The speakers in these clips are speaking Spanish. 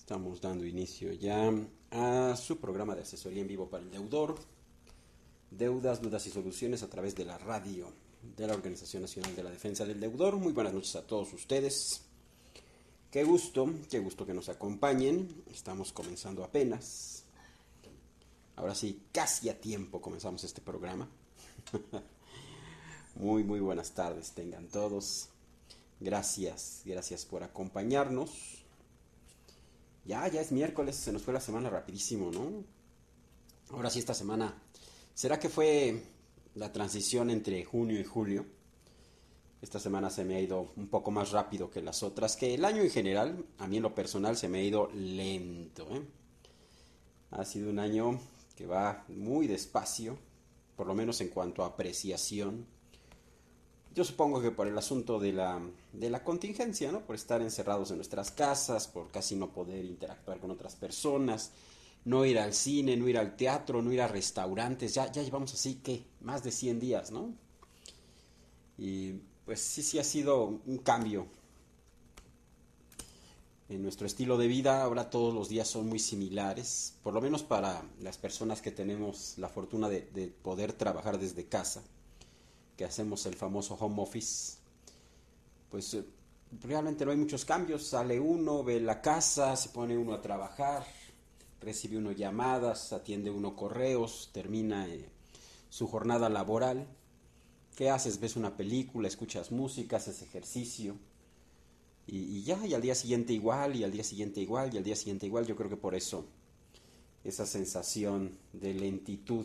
Estamos dando inicio ya a su programa de asesoría en vivo para el deudor. Deudas, dudas y soluciones a través de la radio de la Organización Nacional de la Defensa del Deudor. Muy buenas noches a todos ustedes. Qué gusto que nos acompañen. Estamos comenzando apenas. Ahora sí, casi a tiempo comenzamos este programa. Muy buenas tardes tengan todos. Gracias por acompañarnos. Ya es miércoles, se nos fue la semana rapidísimo, ¿no? Ahora sí, esta semana, ¿será que fue la transición entre junio y julio? Esta semana se me ha ido un poco más rápido que las otras, que el año en general, a mí en lo personal, se me ha ido lento, ¿eh? Ha sido un año que va muy despacio, por lo menos en cuanto a apreciación. Yo supongo que por el asunto de la contingencia, ¿no? Por estar encerrados en nuestras casas, por casi no poder interactuar con otras personas, no ir al cine, no ir al teatro, no ir a restaurantes. Ya llevamos así que más de 100 días, ¿no? Y pues sí ha sido un cambio en nuestro estilo de vida. Ahora todos los días son muy similares, por lo menos para las personas que tenemos la fortuna de poder trabajar desde casa, que hacemos el famoso home office. Pues realmente no hay muchos cambios. Sale uno, ve la casa, se pone uno a trabajar, recibe uno llamadas, atiende uno correos, termina su jornada laboral. ¿Qué haces? Ves una película, escuchas música, haces ejercicio y ya, y al día siguiente igual, y al día siguiente igual, y al día siguiente igual. Yo creo que por eso esa sensación de lentitud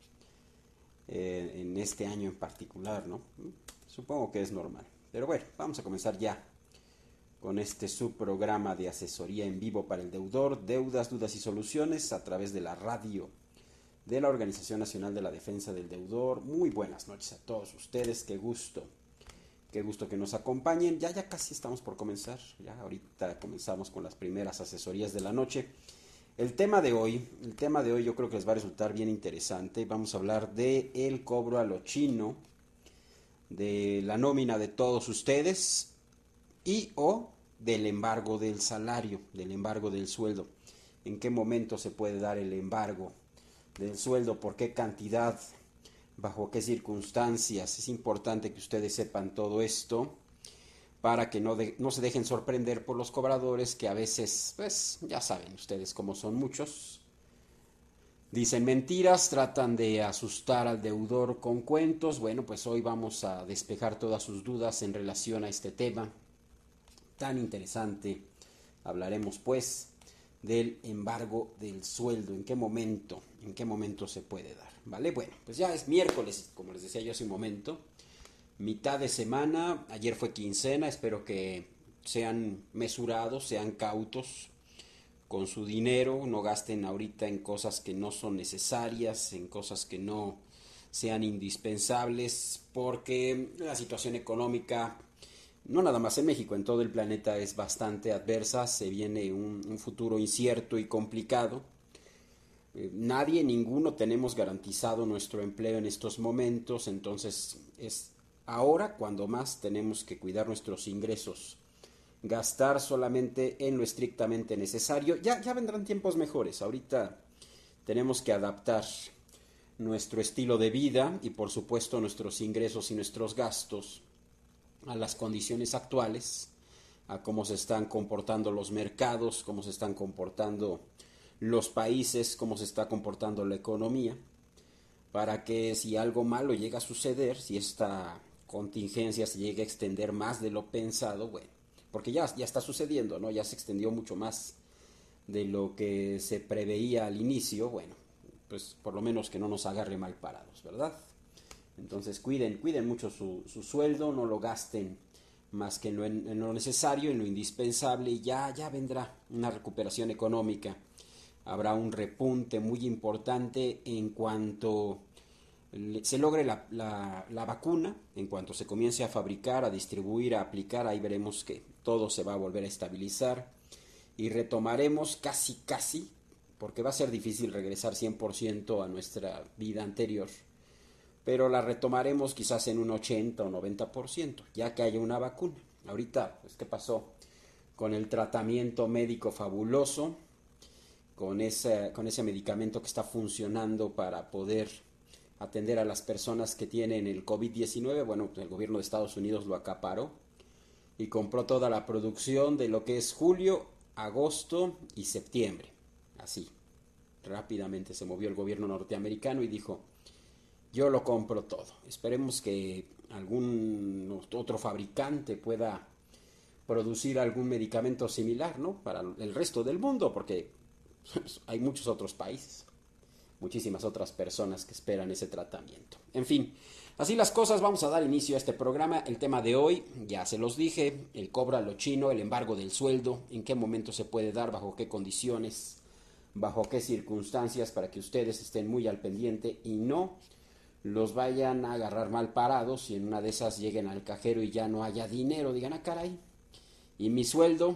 en este año en particular, ¿no? Supongo que es normal. Pero bueno, vamos a comenzar ya con este subprograma de asesoría en vivo para el deudor, deudas, dudas y soluciones a través de la radio de la Organización Nacional de la Defensa del Deudor. Muy buenas noches a todos ustedes, qué gusto que nos acompañen. Ya casi estamos por comenzar, ya ahorita comenzamos con las primeras asesorías de la noche. El tema de hoy yo creo que les va a resultar bien interesante. Vamos a hablar de el cobro a lo chino, de la nómina de todos ustedes y o del embargo del salario, del embargo del sueldo. ¿En qué momento se puede dar el embargo del sueldo? ¿Por qué cantidad? ¿Bajo qué circunstancias? Es importante que ustedes sepan todo esto para que no se dejen sorprender por los cobradores, que a veces, pues ya saben ustedes cómo son muchos. Dicen mentiras, tratan de asustar al deudor con cuentos. Bueno, pues hoy vamos a despejar todas sus dudas en relación a este tema tan interesante. Hablaremos pues del embargo del sueldo. ¿En qué momento se puede dar? ¿Vale? Bueno, pues ya es miércoles, como les decía yo hace un momento. Mitad de semana, ayer fue quincena, espero que sean mesurados, sean cautos con su dinero, no gasten ahorita en cosas que no son necesarias, en cosas que no sean indispensables, porque la situación económica, no nada más en México, en todo el planeta es bastante adversa, se viene un futuro incierto y complicado. Ninguno tenemos garantizado nuestro empleo en estos momentos, entonces es ahora cuando más tenemos que cuidar nuestros ingresos, gastar solamente en lo estrictamente necesario. Ya vendrán tiempos mejores. Ahorita tenemos que adaptar nuestro estilo de vida y por supuesto nuestros ingresos y nuestros gastos a las condiciones actuales, a cómo se están comportando los mercados, cómo se están comportando los países, cómo se está comportando la economía, para que si algo malo llega a suceder, si esta contingencia se llega a extender más de lo pensado, bueno, porque ya está sucediendo, ¿no? Ya se extendió mucho más de lo que se preveía al inicio, bueno, pues por lo menos que no nos agarre mal parados, ¿verdad? Entonces cuiden mucho su sueldo, no lo gasten más que en lo necesario, en lo indispensable, y ya vendrá una recuperación económica. Habrá un repunte muy importante en cuanto se logre la vacuna, en cuanto se comience a fabricar, a distribuir, a aplicar. Ahí veremos que todo se va a volver a estabilizar y retomaremos casi, porque va a ser difícil regresar 100% a nuestra vida anterior, pero la retomaremos quizás en un 80 o 90%, ya que haya una vacuna. Ahorita, pues, ¿qué pasó con el tratamiento médico fabuloso, con ese medicamento que está funcionando para poder atender a las personas que tienen el COVID-19. Bueno, el gobierno de Estados Unidos lo acaparó y compró toda la producción de lo que es julio, agosto y septiembre. Así, rápidamente se movió el gobierno norteamericano y dijo: yo lo compro todo. Esperemos que algún otro fabricante pueda producir algún medicamento similar, ¿no? Para el resto del mundo, porque hay muchos otros países, muchísimas otras personas que esperan ese tratamiento. En fin, así las cosas, vamos a dar inicio a este programa. El tema de hoy, ya se los dije, el cobro a lo chino, el embargo del sueldo, en qué momento se puede dar, bajo qué condiciones, bajo qué circunstancias, para que ustedes estén muy al pendiente y no los vayan a agarrar mal parados y en una de esas lleguen al cajero y ya no haya dinero, digan: ah, caray, y mi sueldo,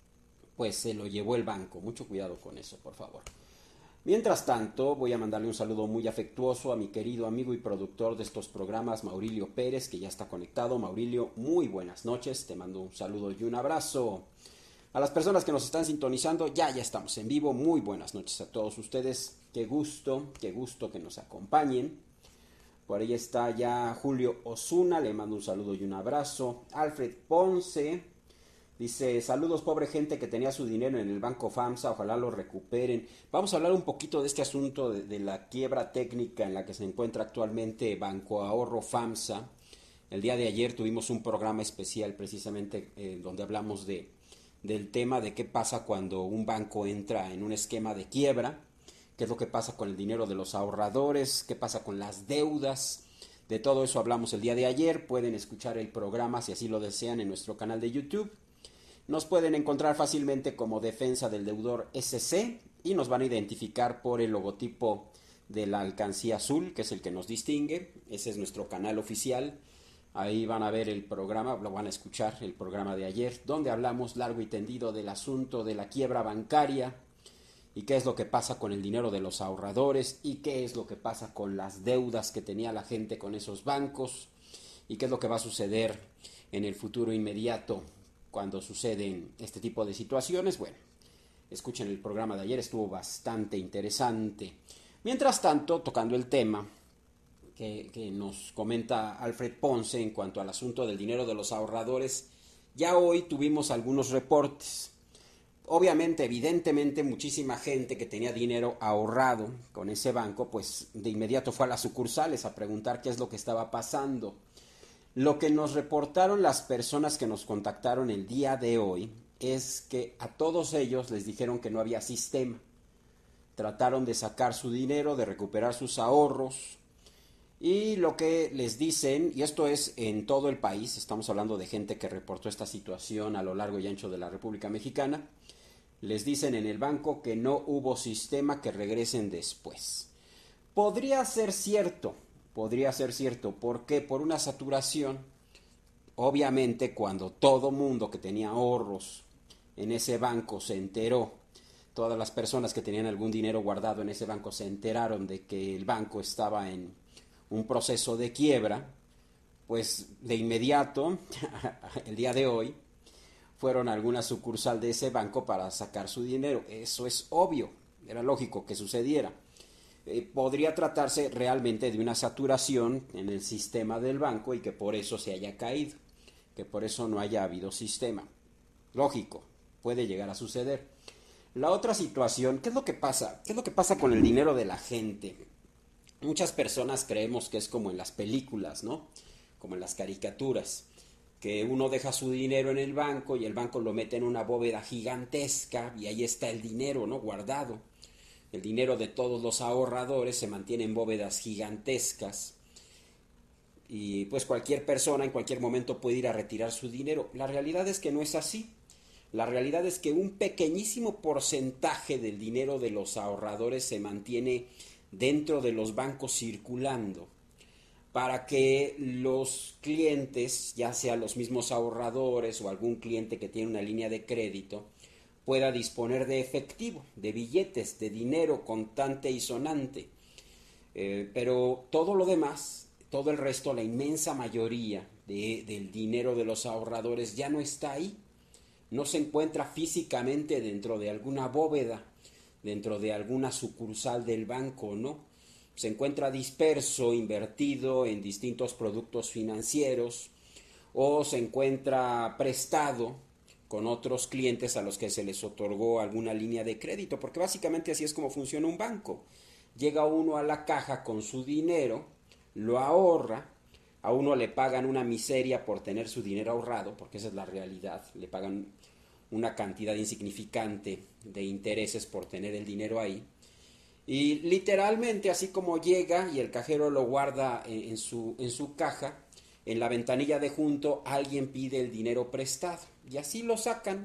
pues se lo llevó el banco. Mucho cuidado con eso, por favor. Mientras tanto, voy a mandarle un saludo muy afectuoso a mi querido amigo y productor de estos programas, Maurilio Pérez, que ya está conectado. Maurilio, muy buenas noches, te mando un saludo y un abrazo. A las personas que nos están sintonizando, ya estamos en vivo. Muy buenas noches a todos ustedes. Qué gusto que nos acompañen. Por ahí está ya Julio Osuna, le mando un saludo y un abrazo. Alfred Ponce dice: saludos, pobre gente que tenía su dinero en el Banco FAMSA, ojalá lo recuperen. Vamos a hablar un poquito de este asunto de la quiebra técnica en la que se encuentra actualmente Banco Ahorro FAMSA. El día de ayer tuvimos un programa especial precisamente donde hablamos del tema de qué pasa cuando un banco entra en un esquema de quiebra, qué es lo que pasa con el dinero de los ahorradores, qué pasa con las deudas. De todo eso hablamos el día de ayer. Pueden escuchar el programa si así lo desean en nuestro canal de YouTube. Nos pueden encontrar fácilmente como Defensa del Deudor SC y nos van a identificar por el logotipo de la alcancía azul, que es el que nos distingue. Ese es nuestro canal oficial. Ahí van a ver el programa, lo van a escuchar, el programa de ayer, donde hablamos largo y tendido del asunto de la quiebra bancaria y qué es lo que pasa con el dinero de los ahorradores y qué es lo que pasa con las deudas que tenía la gente con esos bancos y qué es lo que va a suceder en el futuro inmediato cuando suceden este tipo de situaciones. Bueno, escuchen el programa de ayer, estuvo bastante interesante. Mientras tanto, tocando el tema que nos comenta Alfred Ponce en cuanto al asunto del dinero de los ahorradores, ya hoy tuvimos algunos reportes. Obviamente, evidentemente, muchísima gente que tenía dinero ahorrado con ese banco, pues de inmediato fue a las sucursales a preguntar qué es lo que estaba pasando. Lo que nos reportaron las personas que nos contactaron el día de hoy es que a todos ellos les dijeron que no había sistema. Trataron de sacar su dinero, de recuperar sus ahorros, y lo que les dicen, y esto es en todo el país, estamos hablando de gente que reportó esta situación a lo largo y ancho de la República Mexicana, les dicen en el banco que no hubo sistema, que regresen después. Podría ser cierto. ¿Por qué? Por una saturación. Obviamente, cuando todo mundo que tenía ahorros en ese banco se enteró, todas las personas que tenían algún dinero guardado en ese banco se enteraron de que el banco estaba en un proceso de quiebra, pues de inmediato, el día de hoy, fueron a alguna sucursal de ese banco para sacar su dinero. Eso es obvio, era lógico que sucediera. Podría tratarse realmente de una saturación en el sistema del banco y que por eso se haya caído, que por eso no haya habido sistema. Lógico, puede llegar a suceder. La otra situación, ¿qué es lo que pasa? ¿Qué es lo que pasa con el dinero de la gente? Muchas personas creemos que es como en las películas, ¿no? Como en las caricaturas, que uno deja su dinero en el banco y el banco lo mete en una bóveda gigantesca y ahí está el dinero, ¿no? Guardado. El dinero de todos los ahorradores se mantiene en bóvedas gigantescas y pues cualquier persona en cualquier momento puede ir a retirar su dinero. La realidad es que no es así. La realidad es que un pequeñísimo porcentaje del dinero de los ahorradores se mantiene dentro de los bancos circulando para que los clientes, ya sea los mismos ahorradores o algún cliente que tiene una línea de crédito, pueda disponer de efectivo, de billetes, de dinero contante y sonante. Pero todo lo demás, todo el resto, la inmensa mayoría del dinero de los ahorradores ya no está ahí. no se encuentra físicamente dentro de alguna bóveda, dentro de alguna sucursal del banco, ¿no? Se encuentra disperso, invertido en distintos productos financieros, o se encuentra prestado con otros clientes a los que se les otorgó alguna línea de crédito, porque básicamente así es como funciona un banco. Llega uno a la caja con su dinero, lo ahorra, a uno le pagan una miseria por tener su dinero ahorrado, porque esa es la realidad, le pagan una cantidad insignificante de intereses por tener el dinero ahí. Y literalmente así como llega y el cajero lo guarda en su caja, en la ventanilla de junto alguien pide el dinero prestado y así lo sacan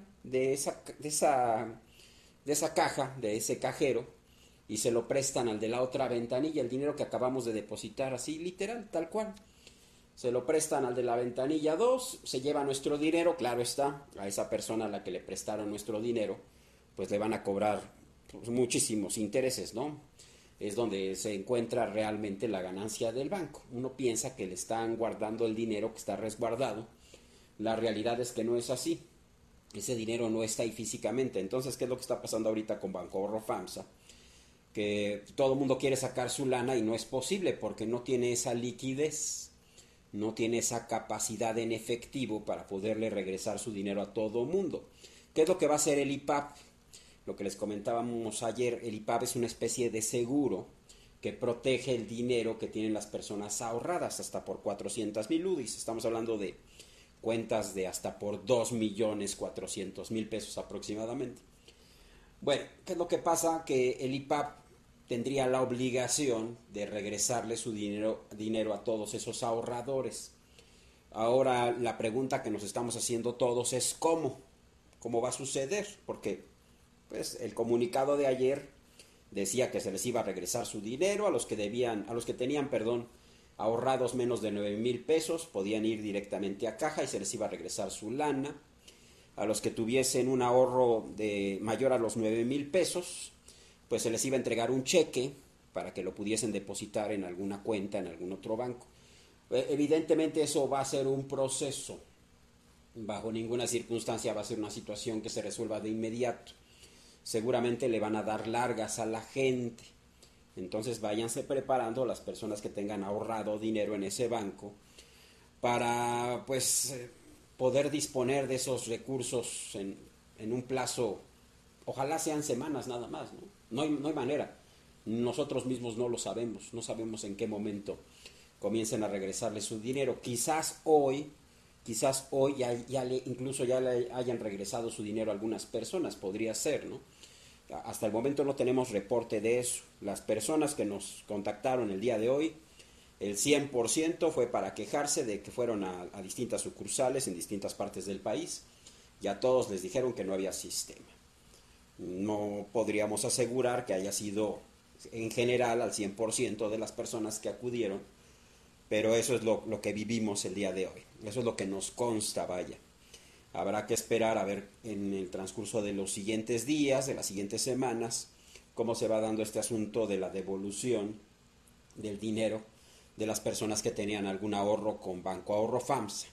de esa caja, de ese cajero, y se lo prestan al de la otra ventanilla, el dinero que acabamos de depositar, así literal, tal cual. Se lo prestan al de la ventanilla 2, se lleva nuestro dinero, claro está, a esa persona a la que le prestaron nuestro dinero, pues le van a cobrar pues, muchísimos intereses, ¿no? Es donde se encuentra realmente la ganancia del banco. Uno piensa que le están guardando el dinero que está resguardado. La realidad es que no es así. Ese dinero no está ahí físicamente. Entonces, ¿qué es lo que está pasando ahorita con Banco Ahorro FAMSA? Que todo el mundo quiere sacar su lana y no es posible porque no tiene esa liquidez, no tiene esa capacidad en efectivo para poderle regresar su dinero a todo el mundo. ¿Qué es lo que va a hacer el IPAP? Lo que les comentábamos ayer, el IPAP es una especie de seguro que protege el dinero que tienen las personas ahorradas hasta por 400,000 UDIs. Estamos hablando de cuentas de hasta por 2,400,000 pesos aproximadamente. Bueno, ¿qué es lo que pasa? Que el IPAP tendría la obligación de regresarle su dinero a todos esos ahorradores. Ahora la pregunta que nos estamos haciendo todos es ¿cómo va a suceder? Porque pues el comunicado de ayer decía que se les iba a regresar su dinero a los que tenían, ahorrados menos de 9,000 pesos, podían ir directamente a caja y se les iba a regresar su lana. A los que tuviesen un ahorro de mayor a los 9,000 pesos, pues se les iba a entregar un cheque para que lo pudiesen depositar en alguna cuenta, en algún otro banco. Evidentemente eso va a ser un proceso. Bajo ninguna circunstancia va a ser una situación que se resuelva de inmediato. Seguramente le van a dar largas a la gente. Entonces váyanse preparando las personas que tengan ahorrado dinero en ese banco para poder disponer de esos recursos en un plazo, ojalá sean semanas nada más, ¿no? No hay manera. Nosotros mismos no lo sabemos, no sabemos en qué momento comiencen a regresarle su dinero. Quizás hoy incluso ya le hayan regresado su dinero a algunas personas, podría ser, ¿no? Hasta el momento no tenemos reporte de eso. Las personas que nos contactaron el día de hoy, el 100% fue para quejarse de que fueron a distintas sucursales en distintas partes del país y a todos les dijeron que no había sistema. No podríamos asegurar que haya sido en general al 100% de las personas que acudieron, pero eso es lo que vivimos el día de hoy. Eso es lo que nos consta, vaya. Habrá que esperar a ver en el transcurso de los siguientes días, de las siguientes semanas, cómo se va dando este asunto de la devolución del dinero de las personas que tenían algún ahorro con Banco Ahorro FAMSA.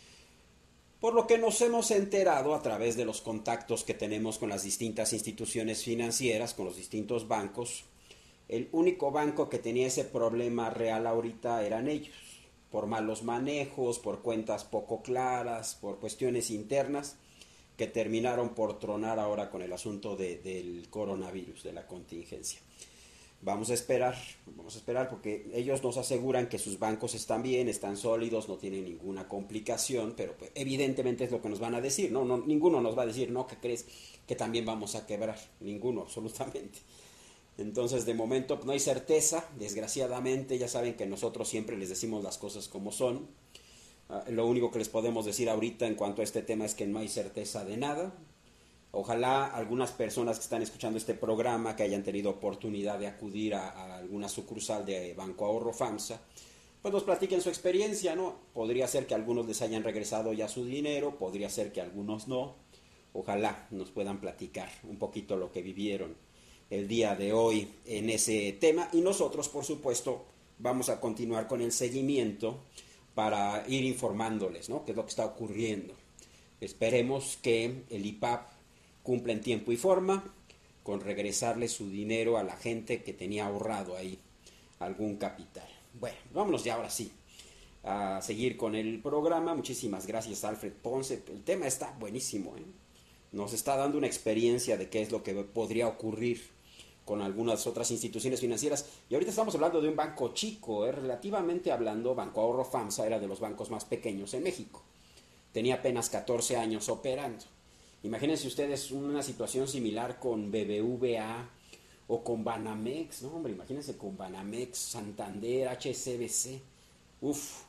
Por lo que nos hemos enterado a través de los contactos que tenemos con las distintas instituciones financieras, con los distintos bancos, el único banco que tenía ese problema real ahorita eran ellos. Por malos manejos, por cuentas poco claras, por cuestiones internas que terminaron por tronar ahora con el asunto del coronavirus, de la contingencia. Vamos a esperar porque ellos nos aseguran que sus bancos están bien, están sólidos, no tienen ninguna complicación, pero pues, evidentemente es lo que nos van a decir, ¿no? Ninguno nos va a decir, no, ¿qué crees? Que también vamos a quebrar, ninguno, absolutamente. Entonces, de momento no hay certeza, desgraciadamente, ya saben que nosotros siempre les decimos las cosas como son. Lo único que les podemos decir ahorita en cuanto a este tema es que no hay certeza de nada. Ojalá algunas personas que están escuchando este programa, que hayan tenido oportunidad de acudir a alguna sucursal de Banco Ahorro FAMSA, pues nos platiquen su experiencia, ¿no? Podría ser que algunos les hayan regresado ya su dinero, podría ser que algunos no. Ojalá nos puedan platicar un poquito lo que vivieron el día de hoy en ese tema, y nosotros por supuesto vamos a continuar con el seguimiento para ir informándoles, ¿no?, qué es lo que está ocurriendo. Esperemos que el IPAP cumpla en tiempo y forma con regresarle su dinero a la gente que tenía ahorrado ahí algún capital. Bueno, vámonos ya ahora sí a seguir con el programa. Muchísimas gracias, Alfred Ponce. El tema está buenísimo, ¿eh? Nos está dando una experiencia de qué es lo que podría ocurrir con algunas otras instituciones financieras. Y ahorita estamos hablando de un banco chico, ¿eh? Relativamente hablando, Banco Ahorro FAMSA era de los bancos más pequeños en México. Tenía apenas 14 años operando. Imagínense ustedes una situación similar con BBVA o con Banamex, ¿no? Hombre, imagínense con Banamex, Santander, HSBC. Uf,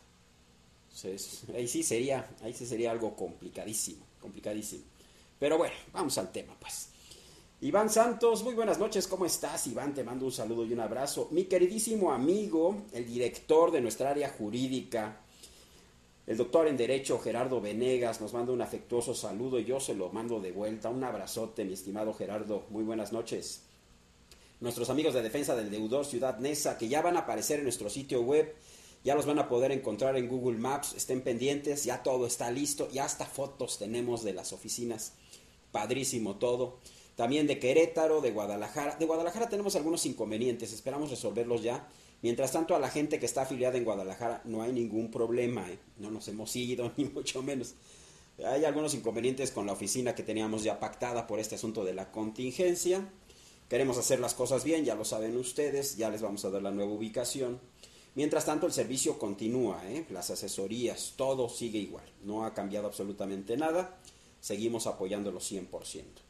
ahí sí sería algo complicadísimo, complicadísimo. Pero bueno, vamos al tema, pues. Iván Santos, muy buenas noches, ¿cómo estás? Iván, te mando un saludo y un abrazo. Mi queridísimo amigo, el director de nuestra área jurídica, el doctor en Derecho Gerardo Venegas, nos manda un afectuoso saludo y yo se lo mando de vuelta. Un abrazote, mi estimado Gerardo, muy buenas noches. Nuestros amigos de Defensa del Deudor Ciudad Neza, que ya van a aparecer en nuestro sitio web, ya los van a poder encontrar en Google Maps, estén pendientes, ya todo está listo, ya hasta fotos tenemos de las oficinas, padrísimo todo. También de Querétaro, de Guadalajara. De Guadalajara tenemos algunos inconvenientes, esperamos resolverlos ya. Mientras tanto, a la gente que está afiliada en Guadalajara no hay ningún problema, ¿eh? No nos hemos ido, ni mucho menos. Hay algunos inconvenientes con la oficina que teníamos ya pactada por este asunto de la contingencia. Queremos hacer las cosas bien, ya lo saben ustedes, ya les vamos a dar la nueva ubicación. Mientras tanto, el servicio continúa, ¿eh? Las asesorías, todo sigue igual. No ha cambiado absolutamente nada. Seguimos apoyándolo 100%.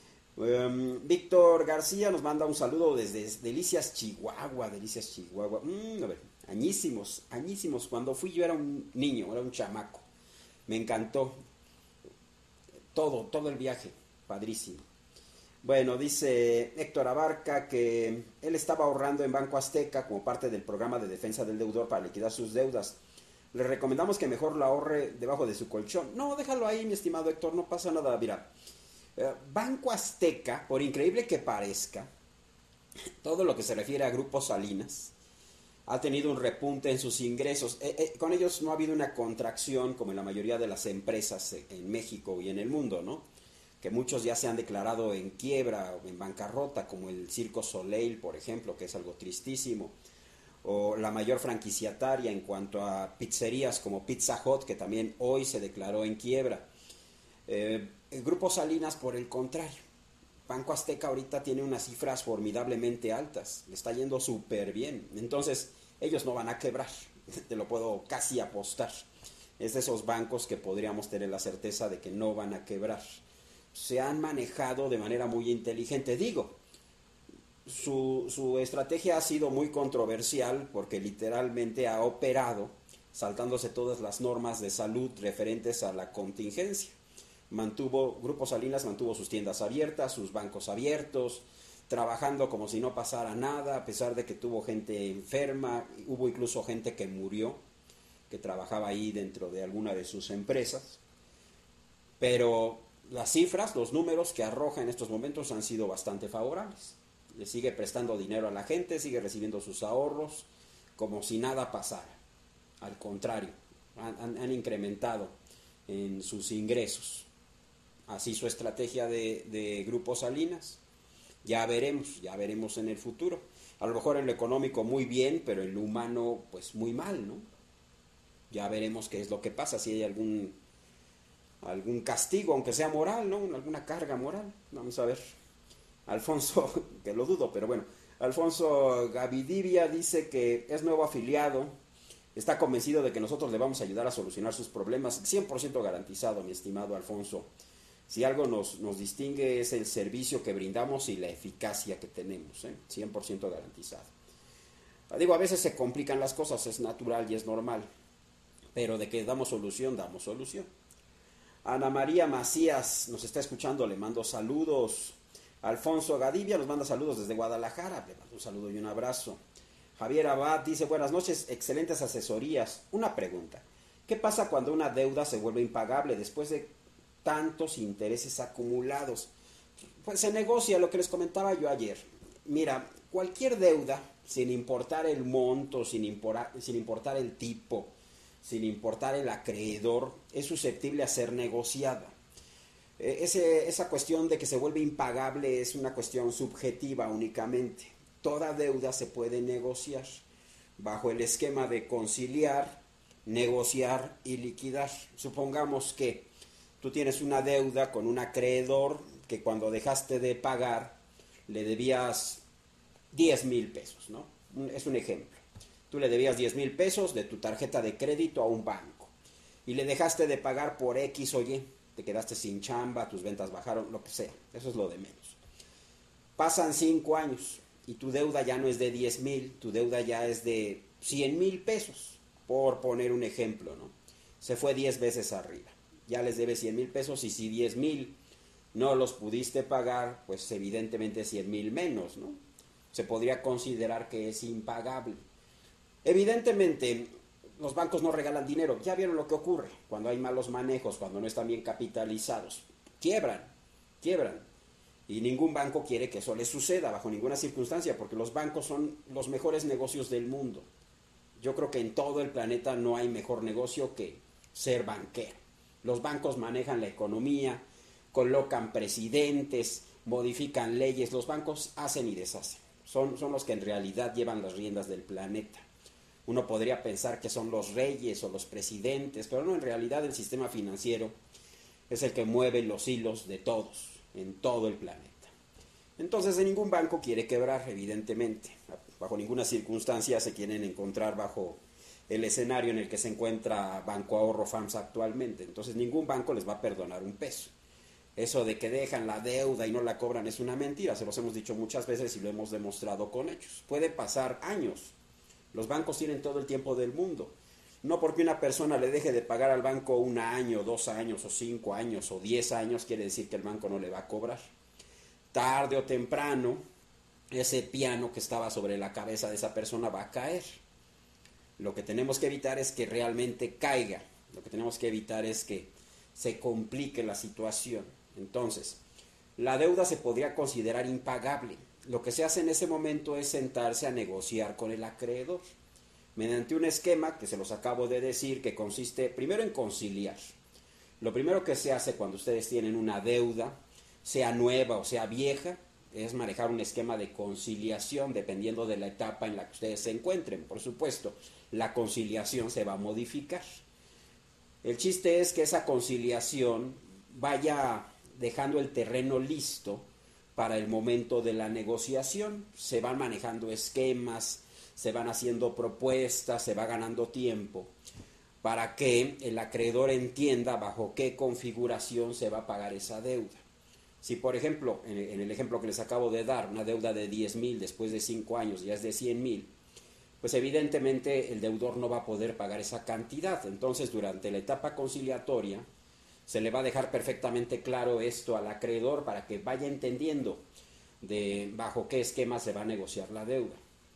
Víctor García nos manda un saludo desde Delicias, Chihuahua. Delicias, Chihuahua. A ver, añísimos. Cuando fui yo era un niño, era un chamaco. Me encantó todo el viaje. Padrísimo. Bueno, dice Héctor Abarca que él estaba ahorrando en Banco Azteca como parte del programa de defensa del deudor para liquidar sus deudas. Le recomendamos que mejor lo ahorre debajo de su colchón. No, déjalo ahí, mi estimado Héctor, no pasa nada. Mira, Banco Azteca, por increíble que parezca, todo lo que se refiere a Grupo Salinas, ha tenido un repunte en sus ingresos. Con ellos no ha habido una contracción como en la mayoría de las empresas en México y en el mundo, ¿no? Que muchos ya se han declarado en quiebra o en bancarrota, como el Circo Soleil, por ejemplo, que es algo tristísimo, o la mayor franquiciataria en cuanto a pizzerías como Pizza Hut, que también hoy se declaró en quiebra. El Grupo Salinas, por el contrario, Banco Azteca ahorita tiene unas cifras formidablemente altas, le está yendo súper bien, entonces ellos no van a quebrar, te lo puedo casi apostar. Es de esos bancos que podríamos tener la certeza de que no van a quebrar. Se han manejado de manera muy inteligente. Digo, su estrategia ha sido muy controversial porque literalmente ha operado saltándose todas las normas de salud referentes a la contingencia. Grupo Salinas mantuvo sus tiendas abiertas, sus bancos abiertos, trabajando como si no pasara nada, a pesar de que tuvo gente enferma, hubo incluso gente que murió, que trabajaba ahí dentro de alguna de sus empresas. Pero las cifras, los números que arroja en estos momentos han sido bastante favorables. Le sigue prestando dinero a la gente, sigue recibiendo sus ahorros, como si nada pasara. Al contrario, han incrementado en sus ingresos. Así su estrategia de Grupo Salinas. Ya veremos en el futuro. A lo mejor en lo económico muy bien, pero en lo humano pues muy mal, ¿no? Ya veremos qué es lo que pasa, si hay algún castigo, aunque sea moral, ¿no? Alguna carga moral. Vamos a ver. Alfonso, que lo dudo, pero bueno. Alfonso Gavidia dice que es nuevo afiliado, está convencido de que nosotros le vamos a ayudar a solucionar sus problemas. 100% garantizado, mi estimado Alfonso. Si algo nos distingue es el servicio que brindamos y la eficacia que tenemos, 100% garantizado. Digo, a veces se complican las cosas, es natural y es normal, pero de que damos solución, damos solución. Ana María Macías nos está escuchando, le mando saludos. Alfonso Gadivia nos manda saludos desde Guadalajara, le mando un saludo y un abrazo. Javier Abad dice, buenas noches, excelentes asesorías. Una pregunta, ¿qué pasa cuando una deuda se vuelve impagable después de tantos intereses acumulados? Pues se negocia, lo que les comentaba yo ayer. Mira, cualquier deuda, sin importar el monto, sin importar el tipo, sin importar el acreedor, es susceptible a ser negociada. Esa cuestión de que se vuelve impagable es una cuestión subjetiva únicamente. Toda deuda se puede negociar bajo el esquema de conciliar, negociar y liquidar. Supongamos que tú tienes una deuda con un acreedor que cuando dejaste de pagar le debías 10,000 pesos, ¿no? Es un ejemplo. Tú le debías 10,000 pesos de tu tarjeta de crédito a un banco y le dejaste de pagar por X o Y. Te quedaste sin chamba, tus ventas bajaron, lo que sea. Eso es lo de menos. Pasan 5 años y tu deuda ya no es de 10,000, tu deuda ya es de 100,000 pesos, por poner un ejemplo, ¿no? Se fue 10 veces arriba. Ya les debes 100,000 pesos y si 10,000 no los pudiste pagar, pues evidentemente 100,000 menos, ¿no? Se podría considerar que es impagable. Evidentemente, los bancos no regalan dinero. Ya vieron lo que ocurre cuando hay malos manejos, cuando no están bien capitalizados. Quiebran. Y ningún banco quiere que eso les suceda bajo ninguna circunstancia, porque los bancos son los mejores negocios del mundo. Yo creo que en todo el planeta no hay mejor negocio que ser banquero. Los bancos manejan la economía, colocan presidentes, modifican leyes. Los bancos hacen y deshacen. Son los que en realidad llevan las riendas del planeta. Uno podría pensar que son los reyes o los presidentes, pero no, en realidad el sistema financiero es el que mueve los hilos de todos, en todo el planeta. Entonces, ningún banco quiere quebrar, evidentemente. Bajo ninguna circunstancia se quieren encontrar bajo el escenario en el que se encuentra Banco Ahorro FAMSA actualmente. Entonces, ningún banco les va a perdonar un peso. Eso de que dejan la deuda y no la cobran es una mentira, se los hemos dicho muchas veces y lo hemos demostrado con hechos. Puede pasar años. Los bancos tienen todo el tiempo del mundo. No porque una persona le deje de pagar al banco 1 año, 2 años, o 5 años, o 10 años, quiere decir que el banco no le va a cobrar. Tarde o temprano, ese piano que estaba sobre la cabeza de esa persona va a caer. Lo que tenemos que evitar es que realmente caiga. Lo que tenemos que evitar es que se complique la situación. Entonces, la deuda se podría considerar impagable. Lo que se hace en ese momento es sentarse a negociar con el acreedor mediante un esquema que se los acabo de decir, que consiste primero en conciliar. Lo primero que se hace cuando ustedes tienen una deuda, sea nueva o sea vieja, es manejar un esquema de conciliación dependiendo de la etapa en la que ustedes se encuentren. Por supuesto, la conciliación se va a modificar. El chiste es que esa conciliación vaya dejando el terreno listo para el momento de la negociación. Se van manejando esquemas, se van haciendo propuestas, se va ganando tiempo para que el acreedor entienda bajo qué configuración se va a pagar esa deuda. Si por ejemplo, en el ejemplo que les acabo de dar, una deuda de 10,000 después de 5 años ya es de 100,000, pues evidentemente el deudor no va a poder pagar esa cantidad. Entonces, durante la etapa conciliatoria se le va a dejar perfectamente claro esto al acreedor para que vaya entendiendo de bajo qué esquema se va a negociar la deuda.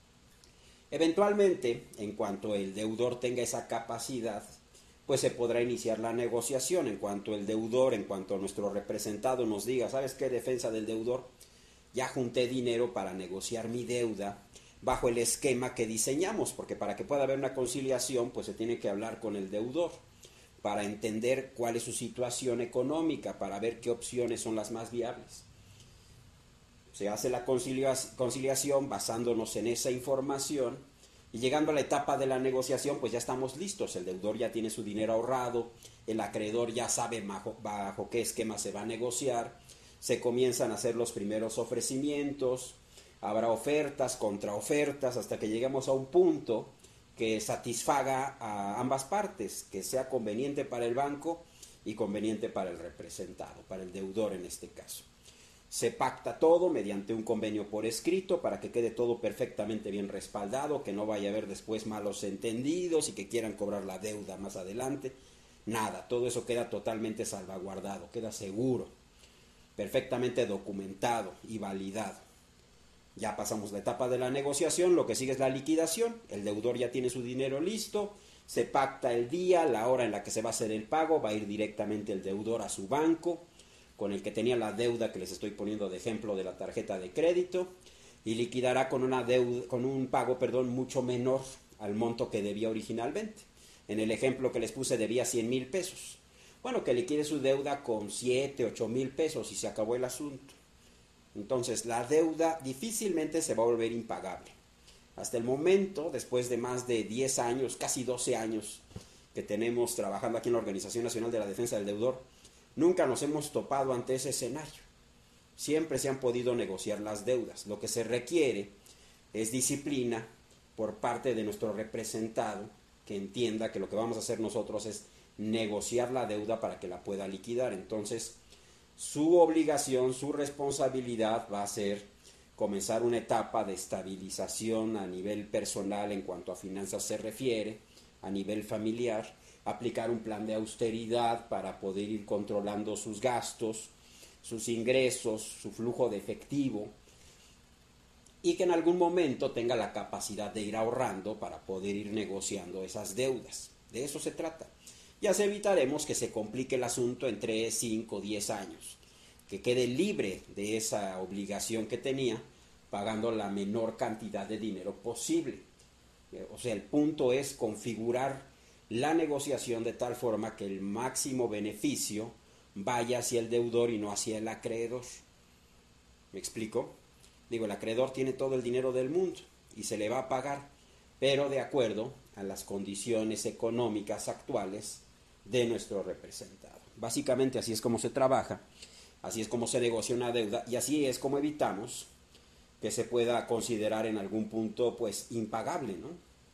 Eventualmente, en cuanto el deudor tenga esa capacidad, pues se podrá iniciar la negociación. En cuanto el deudor, en cuanto nuestro representado nos diga, ¿sabes qué, defensa del deudor? Ya junté dinero para negociar mi deuda bajo el esquema que diseñamos, porque para que pueda haber una conciliación, pues se tiene que hablar con el deudor para entender cuál es su situación económica, para ver qué opciones son las más viables. Se hace la conciliación basándonos en esa información y llegando a la etapa de la negociación, pues ya estamos listos. El deudor ya tiene su dinero ahorrado, el acreedor ya sabe bajo qué esquema se va a negociar, se comienzan a hacer los primeros ofrecimientos, habrá ofertas, contraofertas, hasta que lleguemos a un punto que satisfaga a ambas partes, que sea conveniente para el banco y conveniente para el representado, para el deudor en este caso. Se pacta todo mediante un convenio por escrito para que quede todo perfectamente bien respaldado, que no vaya a haber después malos entendidos y que quieran cobrar la deuda más adelante. Nada, todo eso queda totalmente salvaguardado, queda seguro, perfectamente documentado y validado. Ya pasamos la etapa de la negociación, lo que sigue es la liquidación. El deudor ya tiene su dinero listo, se pacta el día, la hora en la que se va a hacer el pago, va a ir directamente el deudor a su banco, con el que tenía la deuda que les estoy poniendo de ejemplo de la tarjeta de crédito, y liquidará con un pago mucho menor al monto que debía originalmente. En el ejemplo que les puse debía 100,000 pesos. Bueno, que liquide su deuda con 7, 8,000 pesos y se acabó el asunto. Entonces, la deuda difícilmente se va a volver impagable. Hasta el momento, después de más de 10 años, casi 12 años que tenemos trabajando aquí en la Organización Nacional de la Defensa del Deudor, nunca nos hemos topado ante ese escenario. Siempre se han podido negociar las deudas. Lo que se requiere es disciplina por parte de nuestro representado, que entienda que lo que vamos a hacer nosotros es negociar la deuda para que la pueda liquidar. Entonces, su obligación, su responsabilidad va a ser comenzar una etapa de estabilización a nivel personal en cuanto a finanzas se refiere, a nivel familiar, aplicar un plan de austeridad para poder ir controlando sus gastos, sus ingresos, su flujo de efectivo, y que en algún momento tenga la capacidad de ir ahorrando para poder ir negociando esas deudas. De eso se trata. Y así evitaremos que se complique el asunto en 3, 5, 10 años, que quede libre de esa obligación que tenía, pagando la menor cantidad de dinero posible. O sea, el punto es configurar la negociación de tal forma que el máximo beneficio vaya hacia el deudor y no hacia el acreedor. ¿Me explico? Digo, el acreedor tiene todo el dinero del mundo y se le va a pagar, pero de acuerdo a las condiciones económicas actuales de nuestro representado. Básicamente así es como se trabaja, así es como se negocia una deuda y así es como evitamos que se pueda considerar en algún punto pues impagable, ¿no?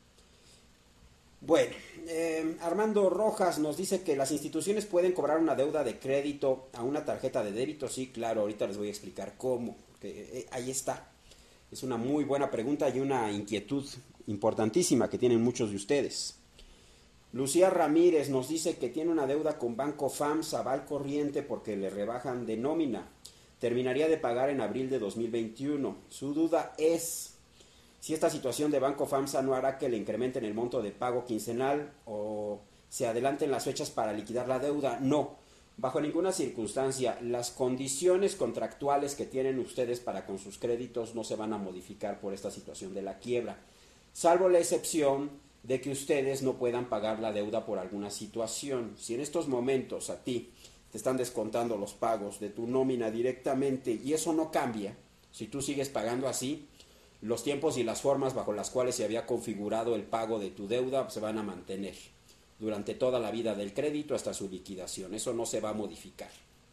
Bueno, Armando Rojas nos dice que las instituciones pueden cobrar una deuda de crédito a una tarjeta de débito. Sí, claro, ahorita les voy a explicar cómo. Ahí está. Es una muy buena pregunta y una inquietud importantísima que tienen muchos de ustedes. Lucía Ramírez nos dice que tiene una deuda con Banco FAMSA, va al corriente porque le rebajan de nómina. Terminaría de pagar en abril de 2021. Su duda es si esta situación de Banco FAMSA no hará que le incrementen el monto de pago quincenal o se adelanten las fechas para liquidar la deuda. No, bajo ninguna circunstancia. Las condiciones contractuales que tienen ustedes para con sus créditos no se van a modificar por esta situación de la quiebra, salvo la excepción de que ustedes no puedan pagar la deuda por alguna situación. Si en estos momentos a ti te están descontando los pagos de tu nómina directamente y eso no cambia, si tú sigues pagando así, los tiempos y las formas bajo las cuales se había configurado el pago de tu deuda se van a mantener durante toda la vida del crédito hasta su liquidación. Eso no se va a modificar.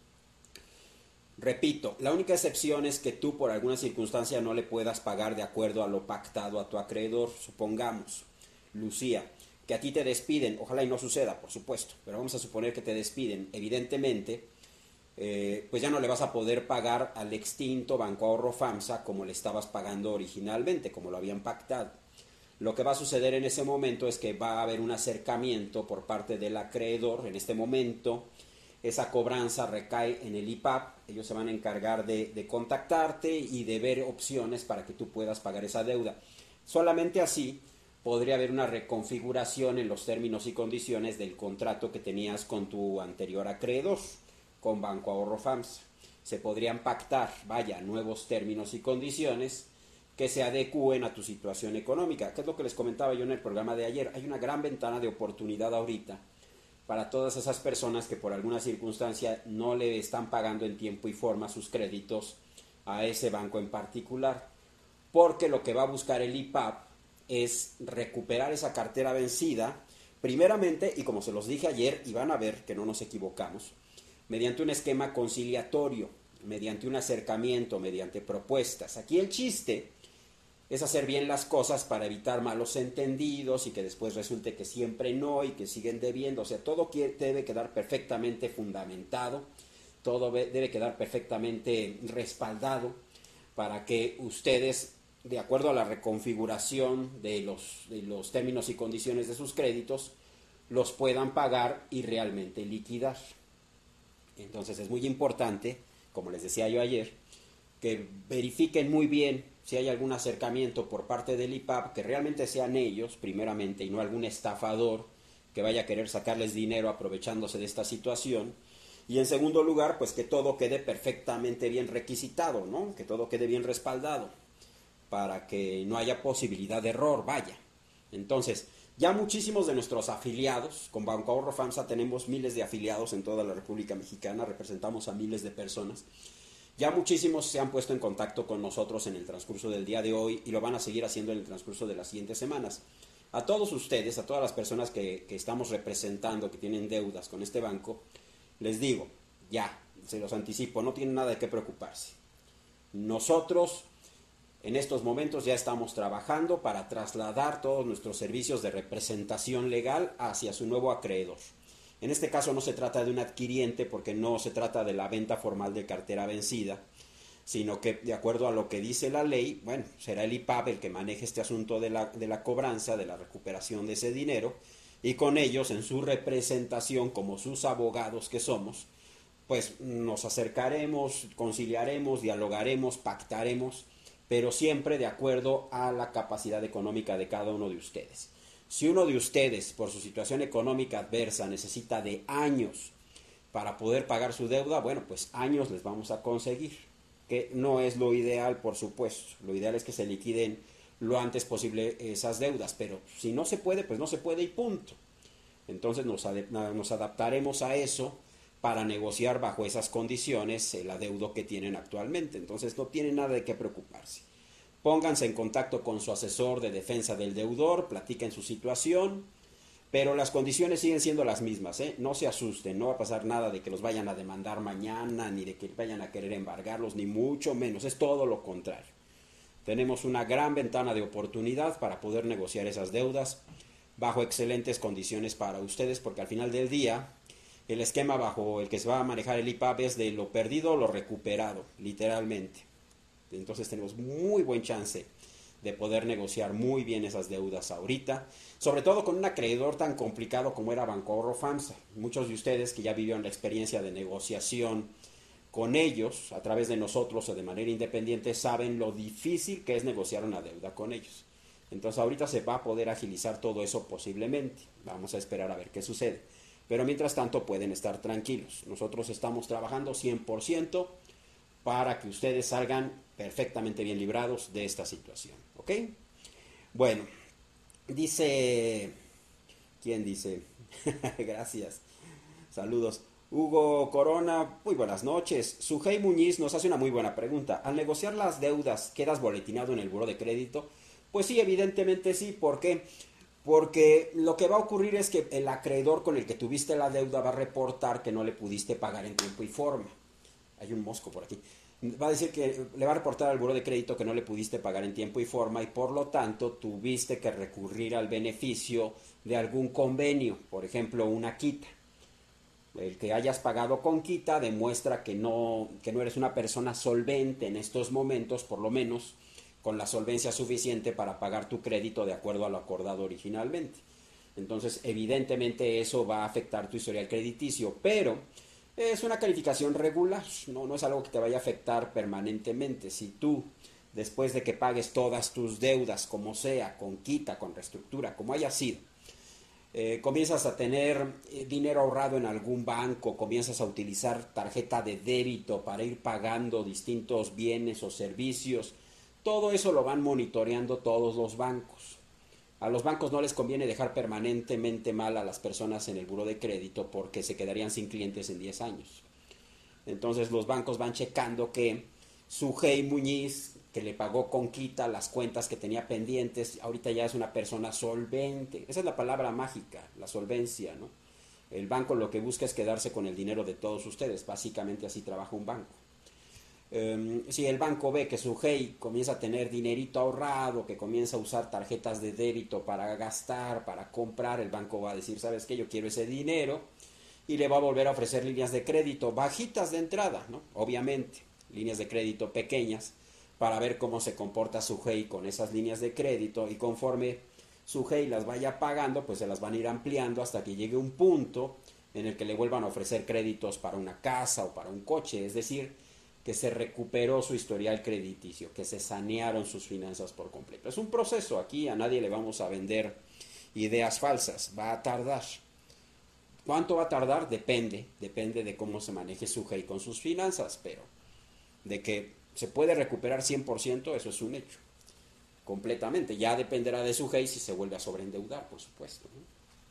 Repito, la única excepción es que tú por alguna circunstancia no le puedas pagar de acuerdo a lo pactado a tu acreedor. Supongamos, Lucía, que a ti te despiden, ojalá y no suceda, por supuesto, pero vamos a suponer que te despiden, evidentemente, pues ya no le vas a poder pagar al extinto Banco Ahorro FAMSA como le estabas pagando originalmente, como lo habían pactado. Lo que va a suceder en ese momento es que va a haber un acercamiento por parte del acreedor. En este momento esa cobranza recae en el IPAP, ellos se van a encargar de contactarte y de ver opciones para que tú puedas pagar esa deuda. Solamente así podría haber una reconfiguración en los términos y condiciones del contrato que tenías con tu anterior acreedor, con Banco Ahorro FAMSA. Se podrían pactar, nuevos términos y condiciones que se adecúen a tu situación económica, que es lo que les comentaba yo en el programa de ayer. Hay una gran ventana de oportunidad ahorita para todas esas personas que por alguna circunstancia no le están pagando en tiempo y forma sus créditos a ese banco en particular, porque lo que va a buscar el IPAP es recuperar esa cartera vencida, primeramente, y como se los dije ayer, y van a ver que no nos equivocamos, mediante un esquema conciliatorio, mediante un acercamiento, mediante propuestas. Aquí el chiste es hacer bien las cosas para evitar malos entendidos y que después resulte que siempre no y que siguen debiendo. O sea, todo debe quedar perfectamente fundamentado, todo debe quedar perfectamente respaldado para que ustedes, de acuerdo a la reconfiguración de los términos y condiciones de sus créditos, los puedan pagar y realmente liquidar. Entonces es muy importante, como les decía yo ayer, que verifiquen muy bien si hay algún acercamiento por parte del IPAP, que realmente sean ellos, primeramente, y no algún estafador que vaya a querer sacarles dinero aprovechándose de esta situación. Y en segundo lugar, pues que todo quede perfectamente bien requisitado, ¿no? Que todo quede bien respaldado, para que no haya posibilidad de error, Entonces, Ya muchísimos de nuestros afiliados, con Banco Ahorro FAMSA tenemos miles de afiliados en toda la República Mexicana, representamos a miles de personas. Ya muchísimos se han puesto en contacto con nosotros en el transcurso del día de hoy y lo van a seguir haciendo en el transcurso de las siguientes semanas. A todos ustedes, a todas las personas que estamos representando, que tienen deudas con este banco, les digo, ya, se los anticipo, no tienen nada de qué preocuparse. Nosotros en estos momentos ya estamos trabajando para trasladar todos nuestros servicios de representación legal hacia su nuevo acreedor. En este caso no se trata de un adquiriente porque no se trata de la venta formal de cartera vencida, sino que de acuerdo a lo que dice la ley, bueno, será el IPAB el que maneje este asunto de la cobranza, de la recuperación de ese dinero, y con ellos en su representación como sus abogados que somos, pues nos acercaremos, conciliaremos, dialogaremos, pactaremos, pero siempre de acuerdo a la capacidad económica de cada uno de ustedes. Si uno de ustedes, por su situación económica adversa, necesita de años para poder pagar su deuda, bueno, pues años les vamos a conseguir, que no es lo ideal, por supuesto. Lo ideal es que se liquiden lo antes posible esas deudas, pero si no se puede, pues no se puede y punto. Entonces nos adaptaremos a eso para negociar bajo esas condiciones el adeudo que tienen actualmente. Entonces no tienen nada de qué preocuparse. Pónganse en contacto con su asesor de defensa del deudor, platiquen su situación, pero las condiciones siguen siendo las mismas, ¿eh? No se asusten, no va a pasar nada de que los vayan a demandar mañana, ni de que vayan a querer embargarlos, ni mucho menos, es todo lo contrario. Tenemos una gran ventana de oportunidad para poder negociar esas deudas bajo excelentes condiciones para ustedes, porque al final del día el esquema bajo el que se va a manejar el IPAB es de lo perdido o lo recuperado, literalmente. Entonces tenemos muy buen chance de poder negociar muy bien esas deudas ahorita, sobre todo con un acreedor tan complicado como era Banco Ahorro FAMSA. Muchos de ustedes que ya vivieron la experiencia de negociación con ellos, a través de nosotros o de manera independiente, saben lo difícil que es negociar una deuda con ellos. Entonces ahorita se va a poder agilizar todo eso posiblemente. Vamos a esperar a ver qué sucede. Pero mientras tanto pueden estar tranquilos. Nosotros estamos trabajando 100% para que ustedes salgan perfectamente bien librados de esta situación. ¿Ok? Bueno, dice... ¿Quién dice? Gracias. Saludos. Hugo Corona, muy buenas noches. Sujei Muñiz nos hace una muy buena pregunta. Al negociar las deudas, ¿quedas boletinado en el buró de crédito? Pues sí, evidentemente sí. ¿Por qué? Porque lo que va a ocurrir es que el acreedor con el que tuviste la deuda va a reportar que no le pudiste pagar en tiempo y forma. Hay un mosco por aquí. Va a decir que le va a reportar al buró de crédito que no le pudiste pagar en tiempo y forma y por lo tanto tuviste que recurrir al beneficio de algún convenio, por ejemplo una quita. El que hayas pagado con quita demuestra que no eres una persona solvente en estos momentos, por lo menos con la solvencia suficiente para pagar tu crédito de acuerdo a lo acordado originalmente. Entonces, evidentemente eso va a afectar tu historial crediticio, pero es una calificación regular, no es algo que te vaya a afectar permanentemente. Si tú, después de que pagues todas tus deudas, como sea, con quita, con reestructura, como haya sido, comienzas a tener dinero ahorrado en algún banco, comienzas a utilizar tarjeta de débito para ir pagando distintos bienes o servicios, todo eso lo van monitoreando todos los bancos. A los bancos no les conviene dejar permanentemente mal a las personas en el buró de crédito porque se quedarían sin clientes en 10 años. Entonces los bancos van checando que Sujei Muñiz, que le pagó con quita las cuentas que tenía pendientes, ahorita ya es una persona solvente. Esa es la palabra mágica, la solvencia, ¿no? El banco lo que busca es quedarse con el dinero de todos ustedes, básicamente así trabaja un banco. Si el banco ve que Sujei comienza a tener dinerito ahorrado, que comienza a usar tarjetas de débito para gastar, para comprar, el banco va a decir, ¿sabes qué? Yo quiero ese dinero y le va a volver a ofrecer líneas de crédito bajitas de entrada, ¿no? Obviamente, líneas de crédito pequeñas para ver cómo se comporta Sujei con esas líneas de crédito y conforme Sujei las vaya pagando, pues se las van a ir ampliando hasta que llegue un punto en el que le vuelvan a ofrecer créditos para una casa o para un coche, es decir, que se recuperó su historial crediticio, que se sanearon sus finanzas por completo. Es un proceso, aquí a nadie le vamos a vender ideas falsas, va a tardar. ¿Cuánto va a tardar? Depende de cómo se maneje Sujei con sus finanzas, pero de que se puede recuperar 100%, eso es un hecho. completamente. Ya dependerá de su GEI si se vuelve a sobreendeudar, por supuesto, ¿no?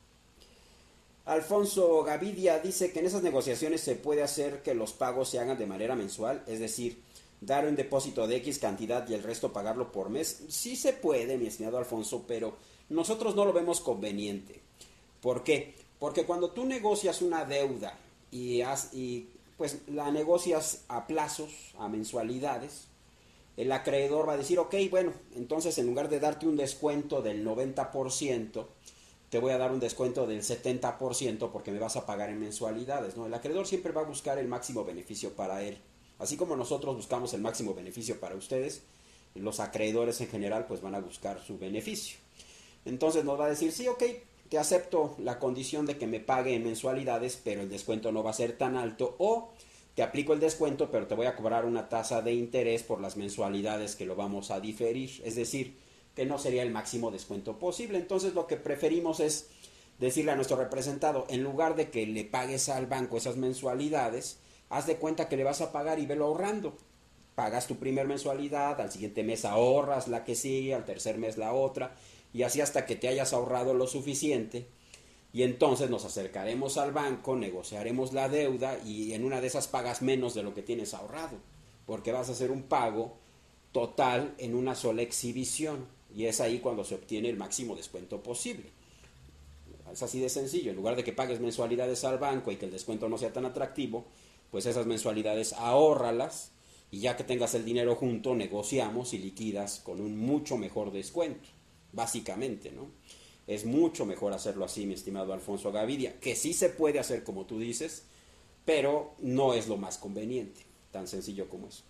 Alfonso Gavidia dice que en esas negociaciones se puede hacer que los pagos se hagan de manera mensual, es decir, dar un depósito de X cantidad y el resto pagarlo por mes. Sí se puede, mi estimado Alfonso, pero nosotros no lo vemos conveniente. ¿Por qué? Porque cuando tú negocias una deuda y pues la negocias a plazos, a mensualidades, el acreedor va a decir, ok, bueno, entonces en lugar de darte un descuento del 90%, te voy a dar un descuento del 70% porque me vas a pagar en mensualidades, ¿no? El acreedor siempre va a buscar el máximo beneficio para él. Así como nosotros buscamos el máximo beneficio para ustedes, los acreedores en general pues van a buscar su beneficio. Entonces nos va a decir, sí, ok, te acepto la condición de que me pague en mensualidades, pero el descuento no va a ser tan alto, o te aplico el descuento, pero te voy a cobrar una tasa de interés por las mensualidades que lo vamos a diferir. Es decir, que no sería el máximo descuento posible. Entonces lo que preferimos es decirle a nuestro representado, en lugar de que le pagues al banco esas mensualidades, haz de cuenta que le vas a pagar y velo ahorrando. Pagas tu primer mensualidad, al siguiente mes ahorras la que sigue, al tercer mes la otra, y así hasta que te hayas ahorrado lo suficiente. Y entonces nos acercaremos al banco, negociaremos la deuda y en una de esas pagas menos de lo que tienes ahorrado, porque vas a hacer un pago total en una sola exhibición, y es ahí cuando se obtiene el máximo descuento posible. Es así de sencillo. En lugar de que pagues mensualidades al banco y que el descuento no sea tan atractivo, pues esas mensualidades ahórralas y ya que tengas el dinero junto, negociamos y liquidas con un mucho mejor descuento. Básicamente, ¿no? Es mucho mejor hacerlo así, mi estimado Alfonso Gavidia, que sí se puede hacer como tú dices, pero no es lo más conveniente, tan sencillo como eso.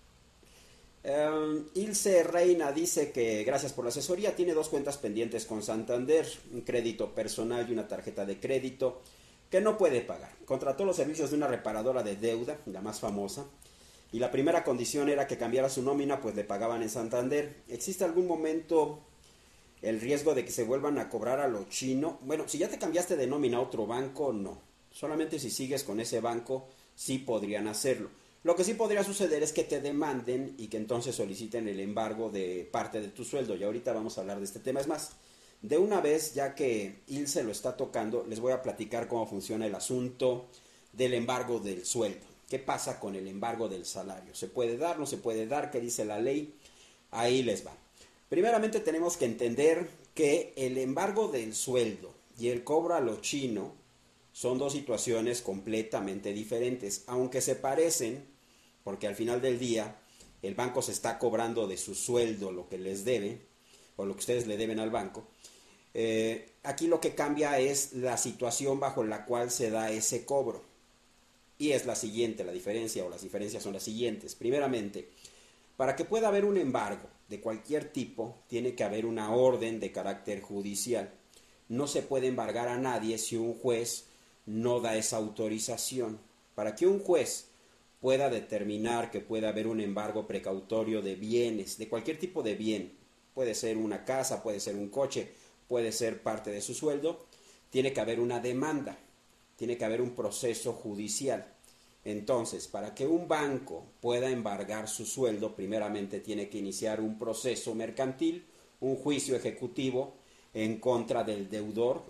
Ilse Reina dice que gracias por la asesoría, tiene 2 cuentas pendientes con Santander, un crédito personal y una tarjeta de crédito que no puede pagar. Contrató los servicios de una reparadora de deuda, la más famosa, y la primera condición era que cambiara su nómina, pues le pagaban en Santander. ¿Existe algún momento el riesgo de que se vuelvan a cobrar a lo chino? Bueno, si ya te cambiaste de nómina a otro banco, no. Solamente si sigues con ese banco, sí podrían hacerlo. Lo que sí podría suceder es que te demanden y que entonces soliciten el embargo de parte de tu sueldo. Y ahorita vamos a hablar de este tema. Es más, de una vez, ya que Ilse lo está tocando, les voy a platicar cómo funciona el asunto del embargo del sueldo. ¿Qué pasa con el embargo del salario? ¿Se puede dar? ¿No se puede dar? ¿Qué dice la ley? Ahí les va. Primeramente tenemos que entender que el embargo del sueldo y el cobro a lo chino son 2 situaciones completamente diferentes, aunque se parecen, porque al final del día el banco se está cobrando de su sueldo lo que les debe, o lo que ustedes le deben al banco. Aquí lo que cambia es la situación bajo la cual se da ese cobro. Y es la siguiente, la diferencia, o las diferencias son las siguientes. Primeramente, para que pueda haber un embargo de cualquier tipo, tiene que haber una orden de carácter judicial. No se puede embargar a nadie si un juez no da esa autorización. Para que un juez pueda determinar que pueda haber un embargo precautorio de bienes, de cualquier tipo de bien, puede ser una casa, puede ser un coche, puede ser parte de su sueldo, tiene que haber una demanda, tiene que haber un proceso judicial. Entonces, para que un banco pueda embargar su sueldo, primeramente tiene que iniciar un proceso mercantil, un juicio ejecutivo en contra del deudor.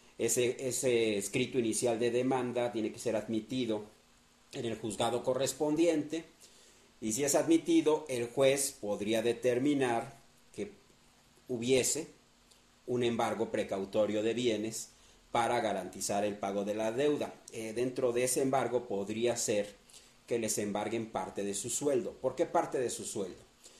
Ese escrito inicial de demanda tiene que ser admitido en el juzgado correspondiente, y si es admitido, el juez podría determinar que hubiese un embargo precautorio de bienes para garantizar el pago de la deuda. Dentro de ese embargo podría ser que les embarguen parte de su sueldo. ¿Por qué parte de su sueldo?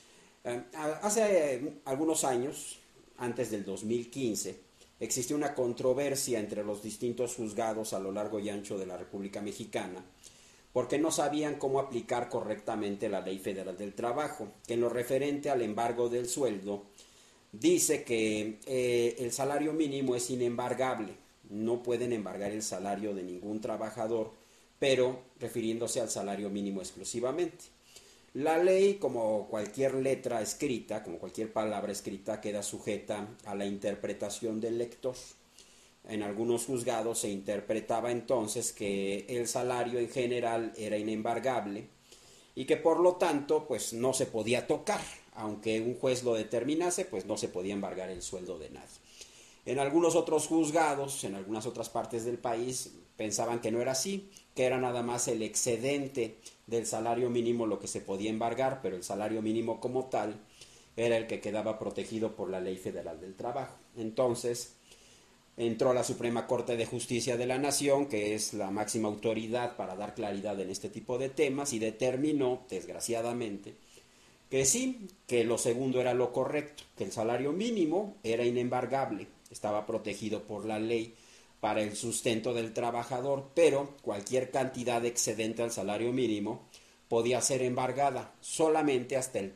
Hace algunos años, antes del 2015, existió una controversia entre los distintos juzgados a lo largo y ancho de la República Mexicana, porque no sabían cómo aplicar correctamente la Ley Federal del Trabajo, que en lo referente al embargo del sueldo dice que el salario mínimo es inembargable. No pueden embargar el salario de ningún trabajador, pero refiriéndose al salario mínimo exclusivamente. La ley, como cualquier letra escrita, como cualquier palabra escrita, queda sujeta a la interpretación del lector. En algunos juzgados se interpretaba entonces que el salario en general era inembargable, y que por lo tanto pues no se podía tocar, aunque un juez lo determinase, pues no se podía embargar el sueldo de nadie. En algunos otros juzgados, en algunas otras partes del país, pensaban que no era así, que era nada más el excedente del salario mínimo lo que se podía embargar, pero el salario mínimo como tal era el que quedaba protegido por la Ley Federal del Trabajo. Entonces, entró la Suprema Corte de Justicia de la Nación, que es la máxima autoridad para dar claridad en este tipo de temas, y determinó, desgraciadamente, que sí, que lo segundo era lo correcto, que el salario mínimo era inembargable, estaba protegido por la ley para el sustento del trabajador, pero cualquier cantidad excedente al salario mínimo podía ser embargada solamente hasta el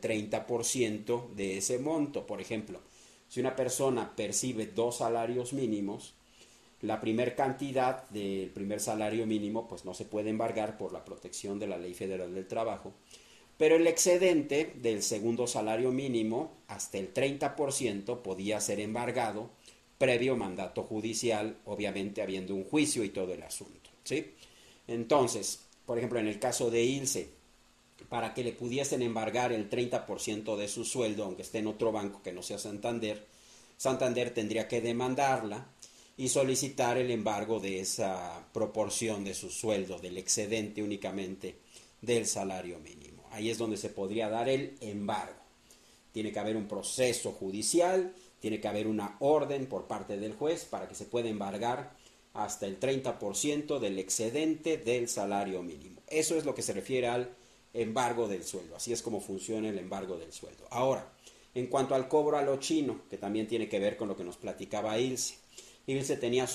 30% de ese monto. Por ejemplo, si una persona percibe 2 salarios mínimos, la primer cantidad del primer salario mínimo pues no se puede embargar por la protección de la Ley Federal del Trabajo, pero el excedente del segundo salario mínimo hasta el 30% podía ser embargado previo mandato judicial, obviamente habiendo un juicio y todo el asunto, ¿sí? Entonces, por ejemplo, en el caso de Ilse, para que le pudiesen embargar el 30% de su sueldo, aunque esté en otro banco que no sea Santander, Santander tendría que demandarla y solicitar el embargo de esa proporción de su sueldo, del excedente únicamente del salario mínimo. Ahí es donde se podría dar el embargo. Tiene que haber un proceso judicial, tiene que haber una orden por parte del juez para que se pueda embargar hasta el 30% del excedente del salario mínimo. Eso es lo que se refiere al embargo del sueldo. Así es como funciona el embargo del sueldo. Ahora, en cuanto al cobro a lo chino, que también tiene que ver con lo que nos platicaba Ilse. Ilse tenía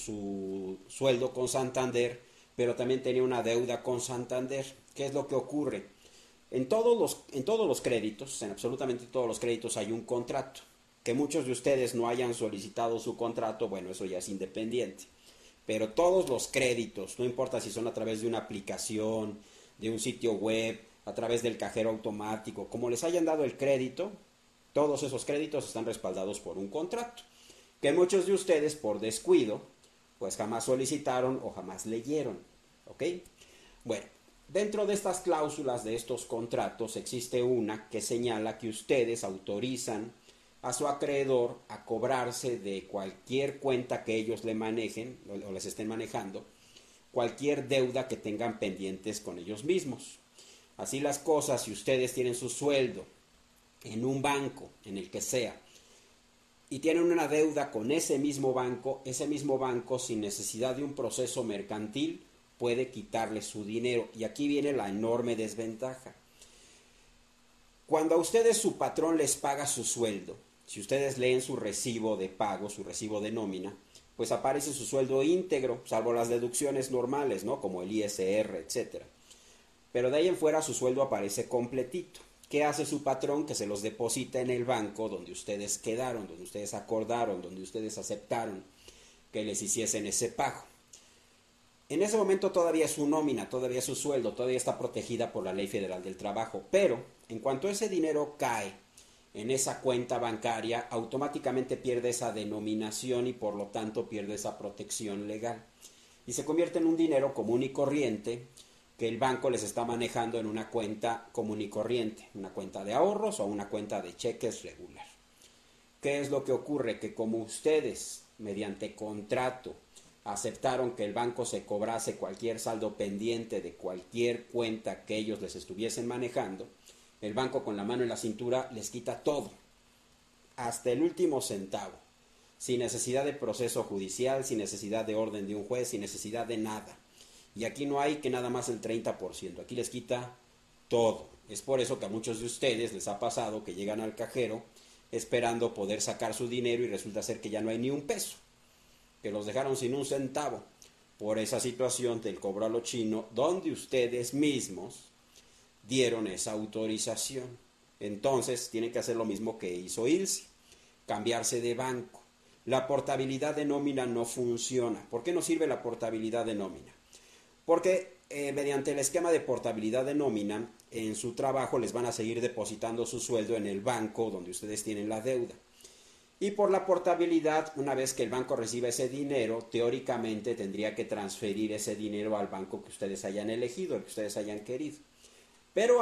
su sueldo con Santander, pero también tenía una deuda con Santander. ¿Qué es lo que ocurre? En todos los créditos, en absolutamente todos los créditos hay un contrato. Que muchos de ustedes no hayan solicitado su contrato, bueno, eso ya es independiente. Pero todos los créditos, no importa si son a través de una aplicación, de un sitio web, a través del cajero automático, como les hayan dado el crédito, todos esos créditos están respaldados por un contrato, que muchos de ustedes por descuido, pues jamás solicitaron o jamás leyeron, ¿ok? Bueno, dentro de estas cláusulas de estos contratos existe una que señala que ustedes autorizan a su acreedor a cobrarse de cualquier cuenta que ellos le manejen o les estén manejando, cualquier deuda que tengan pendientes con ellos mismos. Así las cosas, si ustedes tienen su sueldo en un banco, en el que sea, y tienen una deuda con ese mismo banco sin necesidad de un proceso mercantil puede quitarle su dinero. Y aquí viene la enorme desventaja. Cuando a ustedes su patrón les paga su sueldo, si ustedes leen su recibo de pago, su recibo de nómina, pues aparece su sueldo íntegro, salvo las deducciones normales, ¿no? Como el ISR, etcétera. Pero de ahí en fuera su sueldo aparece completito. ¿Qué hace su patrón? Que se los deposita en el banco donde ustedes quedaron, donde ustedes acordaron, donde ustedes aceptaron que les hiciesen ese pago. En ese momento todavía es su nómina, todavía es su sueldo, todavía está protegida por la Ley Federal del Trabajo, pero en cuanto ese dinero cae en esa cuenta bancaria, automáticamente pierde esa denominación y por lo tanto pierde esa protección legal. Y se convierte en un dinero común y corriente que el banco les está manejando en una cuenta común y corriente, una cuenta de ahorros o una cuenta de cheques regular. ¿Qué es lo que ocurre? Que como ustedes, mediante contrato, aceptaron que el banco se cobrase cualquier saldo pendiente de cualquier cuenta que ellos les estuviesen manejando, el banco con la mano en la cintura les quita todo, hasta el último centavo, sin necesidad de proceso judicial, sin necesidad de orden de un juez, sin necesidad de nada. Y aquí no hay que nada más el 30%, aquí les quita todo. Es por eso que a muchos de ustedes les ha pasado que llegan al cajero esperando poder sacar su dinero y resulta ser que ya no hay ni un peso, que los dejaron sin un centavo por esa situación del cobro a lo chino, donde ustedes mismos dieron esa autorización. Entonces tienen que hacer lo mismo que hizo Ilse, cambiarse de banco. La portabilidad de nómina no funciona. ¿Por qué no sirve la portabilidad de nómina? Porque mediante el esquema de portabilidad de nómina, en su trabajo les van a seguir depositando su sueldo en el banco donde ustedes tienen la deuda. Y por la portabilidad, una vez que el banco reciba ese dinero, teóricamente tendría que transferir ese dinero al banco que ustedes hayan elegido, el que ustedes hayan querido. Pero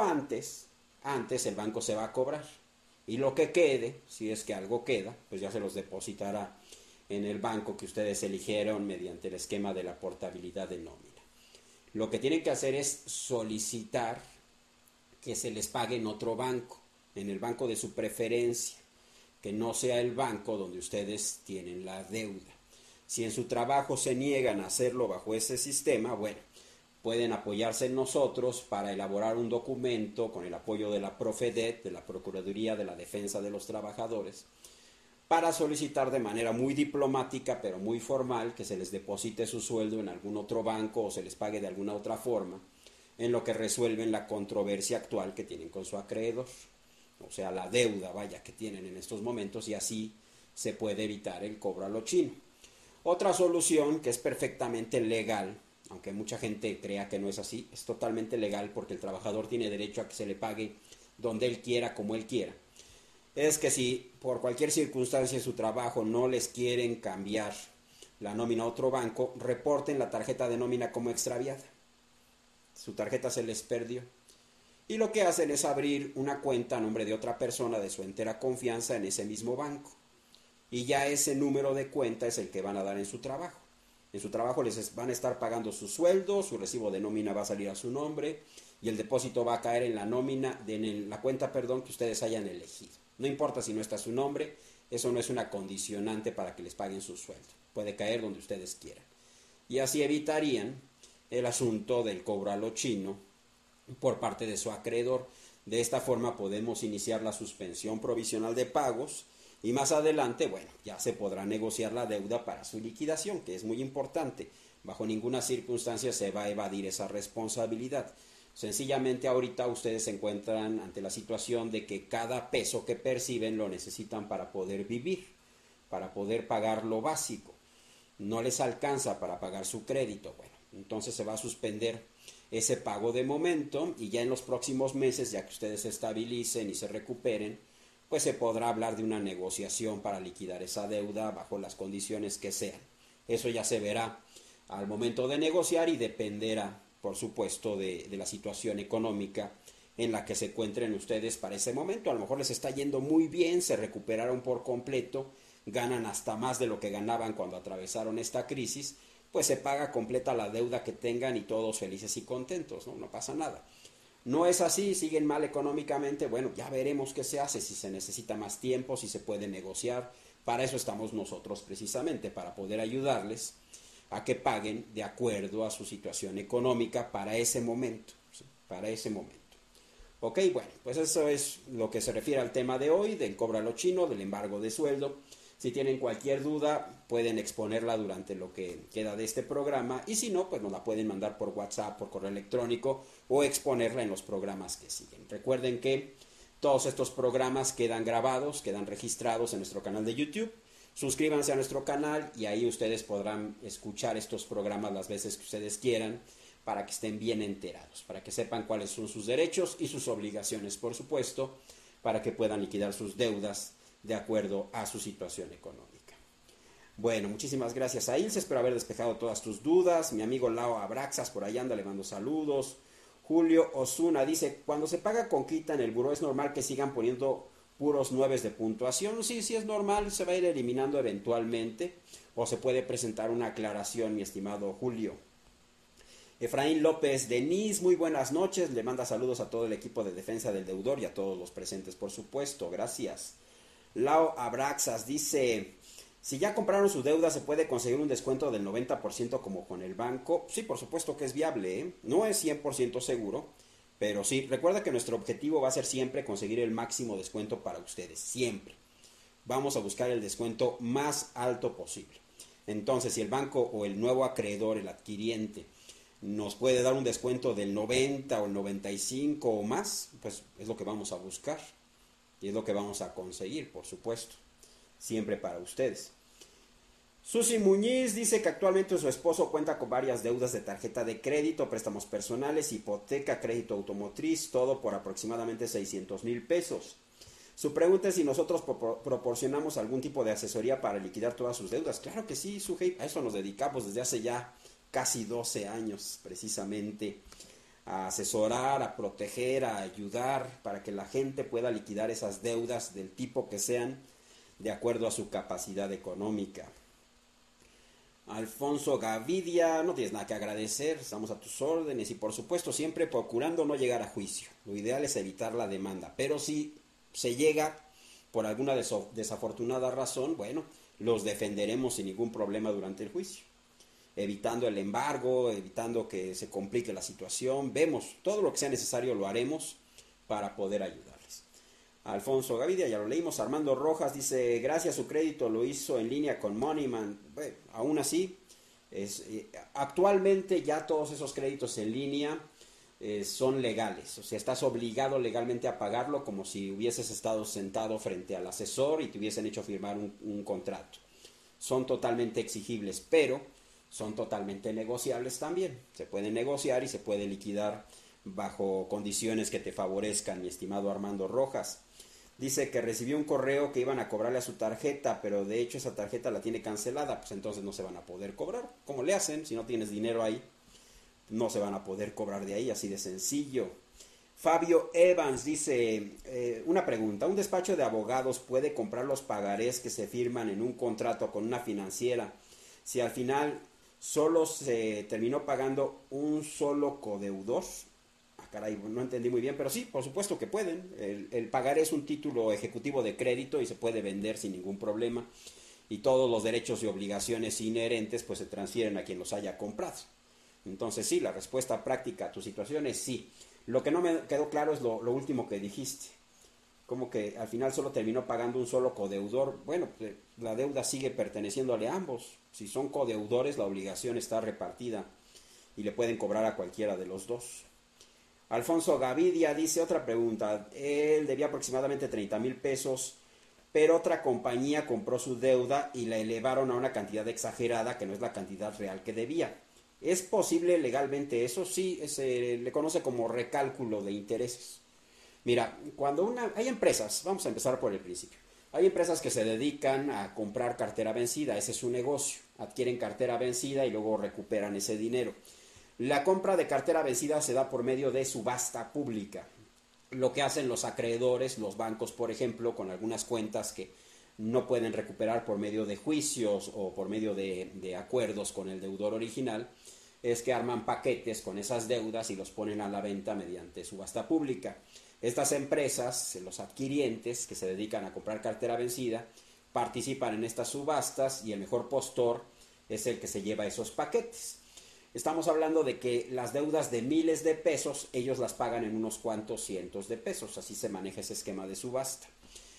antes el banco se va a cobrar. Y lo que quede, si es que algo queda, pues ya se los depositará en el banco que ustedes eligieron mediante el esquema de la portabilidad de nómina. Lo que tienen que hacer es solicitar que se les pague en otro banco, en el banco de su preferencia, que no sea el banco donde ustedes tienen la deuda. Si en su trabajo se niegan a hacerlo bajo ese sistema, bueno, pueden apoyarse en nosotros para elaborar un documento con el apoyo de la Profedet, de la Procuraduría de la Defensa de los Trabajadores, para solicitar de manera muy diplomática pero muy formal que se les deposite su sueldo en algún otro banco o se les pague de alguna otra forma, en lo que resuelven la controversia actual que tienen con su acreedor, o sea, la deuda, vaya, que tienen en estos momentos, y así se puede evitar el cobro a lo chino. Otra solución que es perfectamente legal, aunque mucha gente crea que no es así, es totalmente legal porque el trabajador tiene derecho a que se le pague donde él quiera, como él quiera. Es que si por cualquier circunstancia en su trabajo no les quieren cambiar la nómina a otro banco, reporten la tarjeta de nómina como extraviada. Su tarjeta se les perdió. Y lo que hacen es abrir una cuenta a nombre de otra persona de su entera confianza en ese mismo banco. Y ya ese número de cuenta es el que van a dar en su trabajo. En su trabajo les van a estar pagando su sueldo, su recibo de nómina va a salir a su nombre y el depósito va a caer en la nómina, en la cuenta, que ustedes hayan elegido. No importa si no está su nombre, eso no es una condicionante para que les paguen su sueldo. Puede caer donde ustedes quieran. Y así evitarían el asunto del cobro a lo chino por parte de su acreedor. De esta forma podemos iniciar la suspensión provisional de pagos y más adelante, bueno, ya se podrá negociar la deuda para su liquidación, que es muy importante. Bajo ninguna circunstancia se va a evadir esa responsabilidad. Sencillamente ahorita ustedes se encuentran ante la situación de que cada peso que perciben lo necesitan para poder vivir, para poder pagar lo básico. No les alcanza para pagar su crédito. Bueno, entonces se va a suspender ese pago de momento y ya en los próximos meses, ya que ustedes se estabilicen y se recuperen, pues se podrá hablar de una negociación para liquidar esa deuda bajo las condiciones que sean. Eso ya se verá al momento de negociar y dependerá, por supuesto, de la situación económica en la que se encuentren ustedes para ese momento. A lo mejor les está yendo muy bien, se recuperaron por completo, ganan hasta más de lo que ganaban cuando atravesaron esta crisis, pues se paga completa la deuda que tengan y todos felices y contentos, no pasa nada. No es así, siguen mal económicamente, bueno, ya veremos qué se hace, si se necesita más tiempo, si se puede negociar. Para eso estamos nosotros precisamente, para poder ayudarles a que paguen de acuerdo a su situación económica para ese momento, ¿sí? Para ese momento. Ok, bueno, pues eso es lo que se refiere al tema de hoy, del cobro a lo chino, del embargo de sueldo. Si tienen cualquier duda, pueden exponerla durante lo que queda de este programa y si no, pues nos la pueden mandar por WhatsApp, por correo electrónico o exponerla en los programas que siguen. Recuerden que todos estos programas quedan grabados, quedan registrados en nuestro canal de YouTube. Suscríbanse a nuestro canal y ahí ustedes podrán escuchar estos programas las veces que ustedes quieran para que estén bien enterados, para que sepan cuáles son sus derechos y sus obligaciones, por supuesto, para que puedan liquidar sus deudas de acuerdo a su situación económica. Bueno, muchísimas gracias a Ilse, espero haber despejado todas tus dudas. Mi amigo Lao Abraxas por ahí anda, le mando saludos. Julio Osuna dice, cuando se paga con quita en el buró, ¿es normal que sigan poniendo puros 9 de puntuación? Sí, sí es normal, se va a ir eliminando eventualmente, o se puede presentar una aclaración, mi estimado Julio. Efraín López Denis, muy buenas noches, le manda saludos a todo el equipo de defensa del deudor y a todos los presentes, por supuesto, gracias. Lao Abraxas dice, si ya compraron su deuda, ¿se puede conseguir un descuento del 90% como con el banco? Sí, por supuesto que es viable, ¿eh? No es 100% seguro, pero sí, recuerda que nuestro objetivo va a ser siempre conseguir el máximo descuento para ustedes, siempre. Vamos a buscar el descuento más alto posible. Entonces, si el banco o el nuevo acreedor, el adquiriente, nos puede dar un descuento del 90 o el 95 o más, pues es lo que vamos a buscar. Y es lo que vamos a conseguir, por supuesto, siempre para ustedes. Susi Muñiz dice que actualmente su esposo cuenta con varias deudas de tarjeta de crédito, préstamos personales, hipoteca, crédito automotriz, todo por aproximadamente 600,000 pesos. Su pregunta es si nosotros proporcionamos algún tipo de asesoría para liquidar todas sus deudas. Claro que sí, Sujei, a eso nos dedicamos desde hace ya casi 12 años, precisamente, a asesorar, a proteger, a ayudar para que la gente pueda liquidar esas deudas del tipo que sean de acuerdo a su capacidad económica. Alfonso Gavidia, no tienes nada que agradecer, estamos a tus órdenes y por supuesto siempre procurando no llegar a juicio. Lo ideal es evitar la demanda, pero si se llega por alguna desafortunada razón, bueno, los defenderemos sin ningún problema durante el juicio, evitando el embargo, evitando que se complique la situación. Vemos, todo lo que sea necesario lo haremos para poder ayudarles. Alfonso Gavidia, ya lo leímos. Armando Rojas dice, gracias, su crédito lo hizo en línea con Moneyman. Bueno, aún así, actualmente ya todos esos créditos en línea son legales. O sea, estás obligado legalmente a pagarlo como si hubieses estado sentado frente al asesor y te hubiesen hecho firmar un contrato. Son totalmente exigibles, pero son totalmente negociables también. Se puede negociar y se puede liquidar bajo condiciones que te favorezcan, mi estimado Armando Rojas. Dice que recibió un correo que iban a cobrarle a su tarjeta, pero de hecho esa tarjeta la tiene cancelada, pues entonces no se van a poder cobrar. ¿Cómo le hacen? Si no tienes dinero ahí, no se van a poder cobrar de ahí, así de sencillo. Fabio Evans dice, una pregunta, ¿un despacho de abogados puede comprar los pagarés que se firman en un contrato con una financiera si al final solo se terminó pagando un solo codeudor? Caray, no entendí muy bien, pero sí, por supuesto que pueden. El pagaré es un título ejecutivo de crédito y se puede vender sin ningún problema. Y todos los derechos y obligaciones inherentes pues se transfieren a quien los haya comprado. Entonces sí, la respuesta práctica a tu situación es sí. Lo que no me quedó claro es lo último que dijiste. Como que al final solo terminó pagando un solo codeudor. Bueno, pues, la deuda sigue perteneciéndole a ambos. Si son codeudores, la obligación está repartida y le pueden cobrar a cualquiera de los dos. Alfonso Gavidia dice otra pregunta. Él debía aproximadamente 30,000 pesos, pero otra compañía compró su deuda y la elevaron a una cantidad exagerada que no es la cantidad real que debía. ¿Es posible legalmente eso? Sí, se le conoce como recálculo de intereses. Mira, hay empresas, vamos a empezar por el principio. Hay empresas que se dedican a comprar cartera vencida, ese es su negocio. Adquieren cartera vencida y luego recuperan ese dinero. La compra de cartera vencida se da por medio de subasta pública. Lo que hacen los acreedores, los bancos, por ejemplo, con algunas cuentas que no pueden recuperar por medio de juicios o por medio de acuerdos con el deudor original, es que arman paquetes con esas deudas y los ponen a la venta mediante subasta pública. Estas empresas, los adquirientes que se dedican a comprar cartera vencida, participan en estas subastas y el mejor postor es el que se lleva esos paquetes. Estamos hablando de que las deudas de miles de pesos, ellos las pagan en unos cuantos cientos de pesos, así se maneja ese esquema de subasta.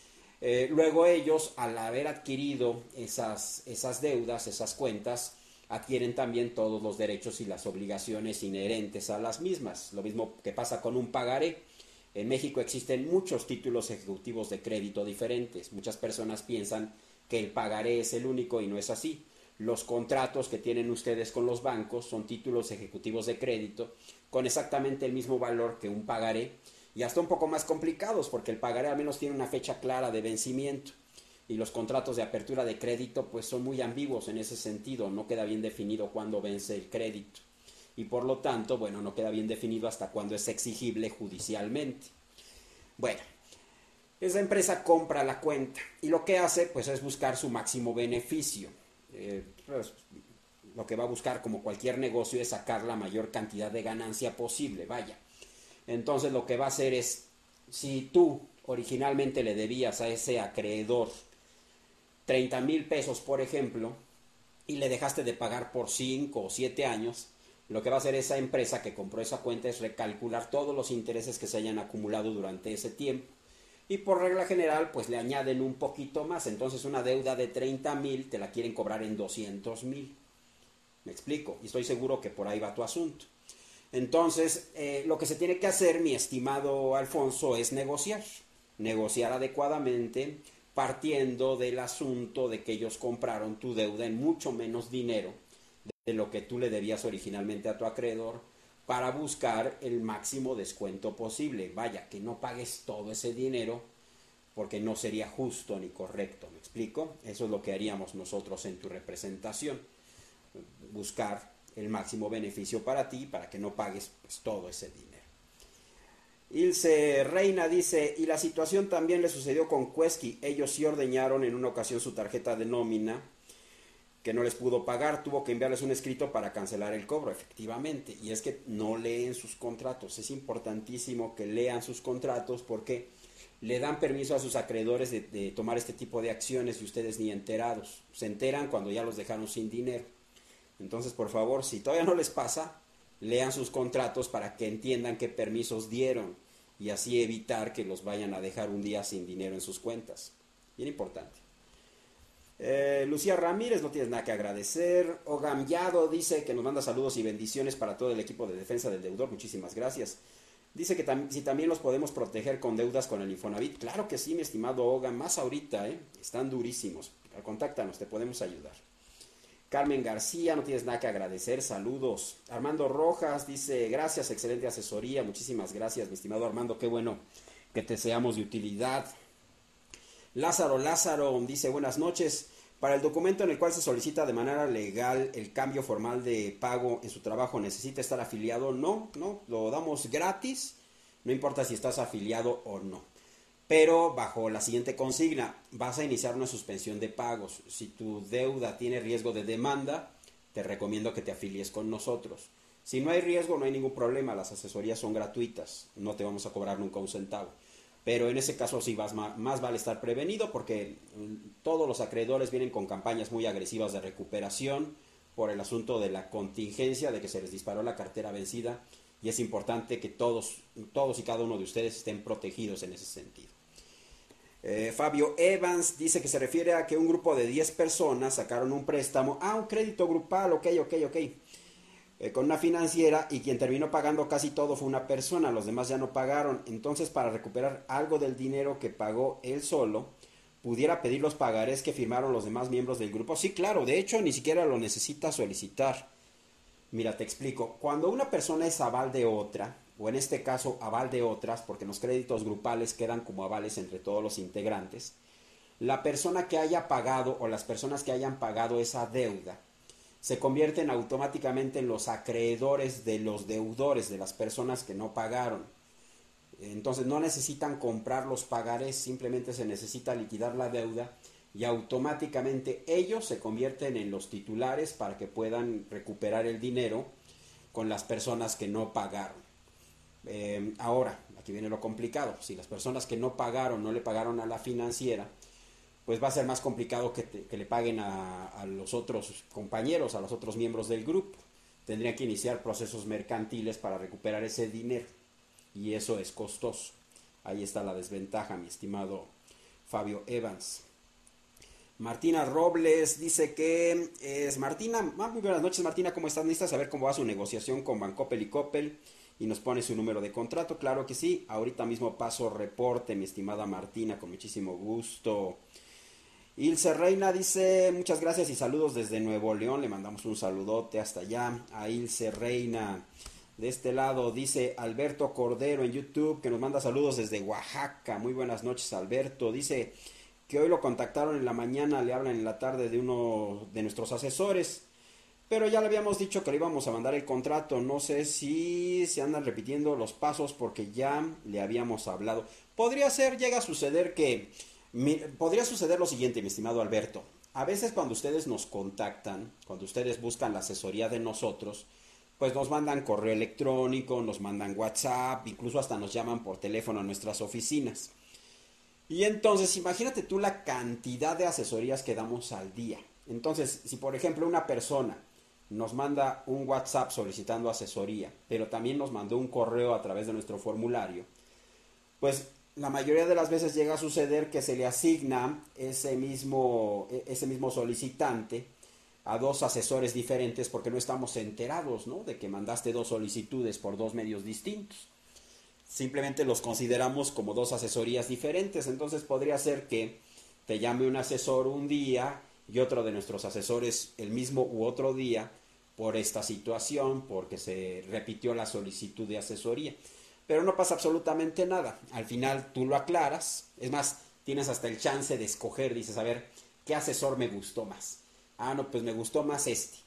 Luego ellos, al haber adquirido esas deudas, esas cuentas, adquieren también todos los derechos y las obligaciones inherentes a las mismas. Lo mismo que pasa con un pagaré. En México existen muchos títulos ejecutivos de crédito diferentes. Muchas personas piensan que el pagaré es el único y no es así. Los contratos que tienen ustedes con los bancos son títulos ejecutivos de crédito con exactamente el mismo valor que un pagaré y hasta un poco más complicados porque el pagaré al menos tiene una fecha clara de vencimiento y los contratos de apertura de crédito pues son muy ambiguos en ese sentido, no queda bien definido cuándo vence el crédito y por lo tanto, bueno, no queda bien definido hasta cuándo es exigible judicialmente. Bueno, esa empresa compra la cuenta y lo que hace pues es buscar su máximo beneficio. Pues, lo que va a buscar como cualquier negocio es sacar la mayor cantidad de ganancia posible, vaya. Entonces lo que va a hacer es, si tú originalmente le debías a ese acreedor 30,000 pesos, por ejemplo, y le dejaste de pagar por 5 o 7 años, lo que va a hacer esa empresa que compró esa cuenta es recalcular todos los intereses que se hayan acumulado durante ese tiempo. Y por regla general, pues le añaden un poquito más. Entonces una deuda de 30,000 te la quieren cobrar en 200,000. ¿Me explico? Y estoy seguro que por ahí va tu asunto. Entonces, lo que se tiene que hacer, mi estimado Alfonso, es negociar. Negociar adecuadamente, partiendo del asunto de que ellos compraron tu deuda en mucho menos dinero de lo que tú le debías originalmente a tu acreedor, para buscar el máximo descuento posible. Vaya, que no pagues todo ese dinero porque no sería justo ni correcto, ¿me explico? Eso es lo que haríamos nosotros en tu representación, buscar el máximo beneficio para ti, para que no pagues pues, todo ese dinero. Ilse Reina dice, y la situación también le sucedió con Quesky, ellos sí ordeñaron en una ocasión su tarjeta de nómina, que no les pudo pagar, tuvo que enviarles un escrito para cancelar el cobro, efectivamente, y es que no leen sus contratos, es importantísimo que lean sus contratos porque le dan permiso a sus acreedores de tomar este tipo de acciones y ustedes ni enterados, se enteran cuando ya los dejaron sin dinero. Entonces, por favor, si todavía no les pasa, lean sus contratos para que entiendan qué permisos dieron y así evitar que los vayan a dejar un día sin dinero en sus cuentas. Bien importante. Lucía Ramírez, no tienes nada que agradecer. Ogamllado dice que nos manda saludos y bendiciones para todo el equipo de defensa del deudor. Muchísimas gracias. Dice que si también los podemos proteger con deudas con el Infonavit. Claro que sí, mi estimado Ogam, más ahorita, están durísimos. Contáctanos, te podemos ayudar. Carmen García, no tienes nada que agradecer, saludos. Armando Rojas dice, gracias, excelente asesoría, muchísimas gracias, mi estimado Armando, qué bueno que te seamos de utilidad. Lázaro dice, buenas noches, para el documento en el cual se solicita de manera legal el cambio formal de pago en su trabajo, ¿necesita estar afiliado? No, lo damos gratis, no importa si estás afiliado o no. Pero bajo la siguiente consigna, vas a iniciar una suspensión de pagos. Si tu deuda tiene riesgo de demanda, te recomiendo que te afilies con nosotros. Si no hay riesgo, no hay ningún problema, las asesorías son gratuitas, no te vamos a cobrar nunca un centavo. Pero en ese caso sí más vale estar prevenido porque todos los acreedores vienen con campañas muy agresivas de recuperación por el asunto de la contingencia, de que se les disparó la cartera vencida y es importante que todos y cada uno de ustedes estén protegidos en ese sentido. Fabio Evans dice que se refiere a que un grupo de 10 personas sacaron un préstamo, un crédito grupal, ok, con una financiera y quien terminó pagando casi todo fue una persona, los demás ya no pagaron. Entonces, para recuperar algo del dinero que pagó él solo, pudiera pedir los pagarés que firmaron los demás miembros del grupo. Sí, claro, de hecho ni siquiera lo necesita solicitar. Mira, te explico. Cuando una persona es aval de otra, o en este caso aval de otras, porque los créditos grupales quedan como avales entre todos los integrantes, la persona que haya pagado o las personas que hayan pagado esa deuda se convierten automáticamente en los acreedores de los deudores, de las personas que no pagaron. Entonces no necesitan comprar los pagarés, simplemente se necesita liquidar la deuda y automáticamente ellos se convierten en los titulares para que puedan recuperar el dinero con las personas que no pagaron. Ahora, aquí viene lo complicado. Si las personas que no pagaron, no le pagaron a la financiera, pues va a ser más complicado que le paguen a los otros compañeros, a los otros miembros del grupo. Tendrían que iniciar procesos mercantiles para recuperar ese dinero y eso es costoso. Ahí está la desventaja, mi estimado Fabio Evans. Martina Robles dice que es Martina. Muy buenas noches, Martina, ¿cómo estás? ¿Necesitas saber cómo va su negociación con Bancoppel y Coppel? Y nos pone su número de contrato. Claro que sí, ahorita mismo paso reporte, mi estimada Martina, con muchísimo gusto. Ilse Reina dice, muchas gracias y saludos desde Nuevo León. Le mandamos un saludote hasta allá a Ilse Reina. De este lado dice Alberto Cordero en YouTube, que nos manda saludos desde Oaxaca. Muy buenas noches, Alberto. Dice que hoy lo contactaron en la mañana, le hablan en la tarde de uno de nuestros asesores, pero ya le habíamos dicho que le íbamos a mandar el contrato. No sé si se andan repitiendo los pasos porque ya le habíamos hablado. Podría suceder lo siguiente, mi estimado Alberto. A veces cuando ustedes nos contactan, cuando ustedes buscan la asesoría de nosotros, pues nos mandan correo electrónico, nos mandan WhatsApp, incluso hasta nos llaman por teléfono a nuestras oficinas. Y entonces, imagínate tú la cantidad de asesorías que damos al día. Entonces, si por ejemplo una persona nos manda un WhatsApp solicitando asesoría, pero también nos mandó un correo a través de nuestro formulario, pues la mayoría de las veces llega a suceder que se le asigna ese mismo solicitante a dos asesores diferentes porque no estamos enterados, ¿no?, de que mandaste dos solicitudes por dos medios distintos. Simplemente los consideramos como dos asesorías diferentes. Entonces podría ser que te llame un asesor un día y otro de nuestros asesores el mismo u otro día por esta situación, porque se repitió la solicitud de asesoría. Pero no pasa absolutamente nada. Al final tú lo aclaras. Es más, tienes hasta el chance de escoger. Dices, a ver, ¿qué asesor me gustó más? No, pues me gustó más este.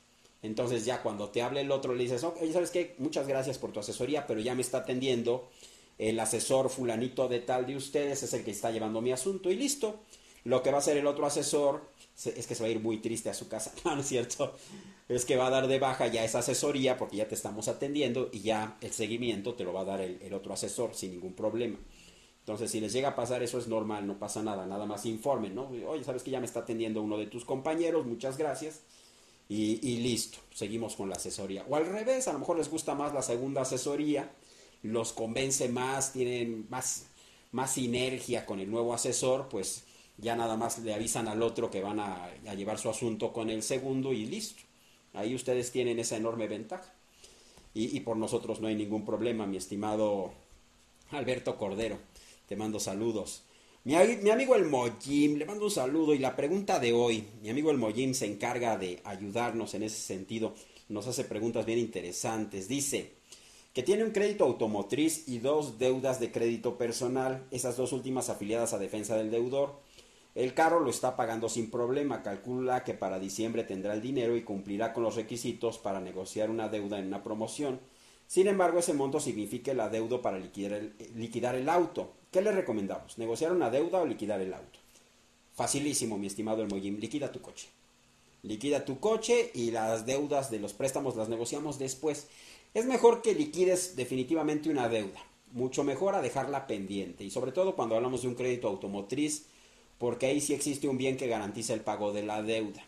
Entonces ya cuando te hable el otro le dices, oye, ¿sabes qué? Muchas gracias por tu asesoría, pero ya me está atendiendo el asesor fulanito de tal de ustedes, es el que está llevando mi asunto y listo. Lo que va a hacer el otro asesor es que se va a ir muy triste a su casa. No, no es cierto. Es que va a dar de baja ya esa asesoría porque ya te estamos atendiendo y ya el seguimiento te lo va a dar el otro asesor sin ningún problema. Entonces, si les llega a pasar eso es normal, no pasa nada, nada más informen, ¿no? Oye, ¿sabes que ya me está atendiendo uno de tus compañeros? Muchas gracias. Y listo, seguimos con la asesoría. O al revés, a lo mejor les gusta más la segunda asesoría, los convence más, tienen más sinergia con el nuevo asesor, pues ya nada más le avisan al otro que van a llevar su asunto con el segundo y listo. Ahí ustedes tienen esa enorme ventaja. Y por nosotros no hay ningún problema, mi estimado Alberto Cordero. Te mando saludos. Mi amigo el Mojim, le mando un saludo y la pregunta de hoy, mi amigo el Mojim se encarga de ayudarnos en ese sentido, nos hace preguntas bien interesantes. Dice que tiene un crédito automotriz y dos deudas de crédito personal, esas dos últimas afiliadas a defensa del deudor. El carro lo está pagando sin problema, calcula que para diciembre tendrá el dinero y cumplirá con los requisitos para negociar una deuda en una promoción. Sin embargo, ese monto significa el adeudo para liquidar el auto. ¿Qué le recomendamos? ¿Negociar una deuda o liquidar el auto? Facilísimo, mi estimado el Mojim. Liquida tu coche. Liquida tu coche y las deudas de los préstamos las negociamos después. Es mejor que liquides definitivamente una deuda. Mucho mejor a dejarla pendiente. Y sobre todo cuando hablamos de un crédito automotriz, porque ahí sí existe un bien que garantiza el pago de la deuda.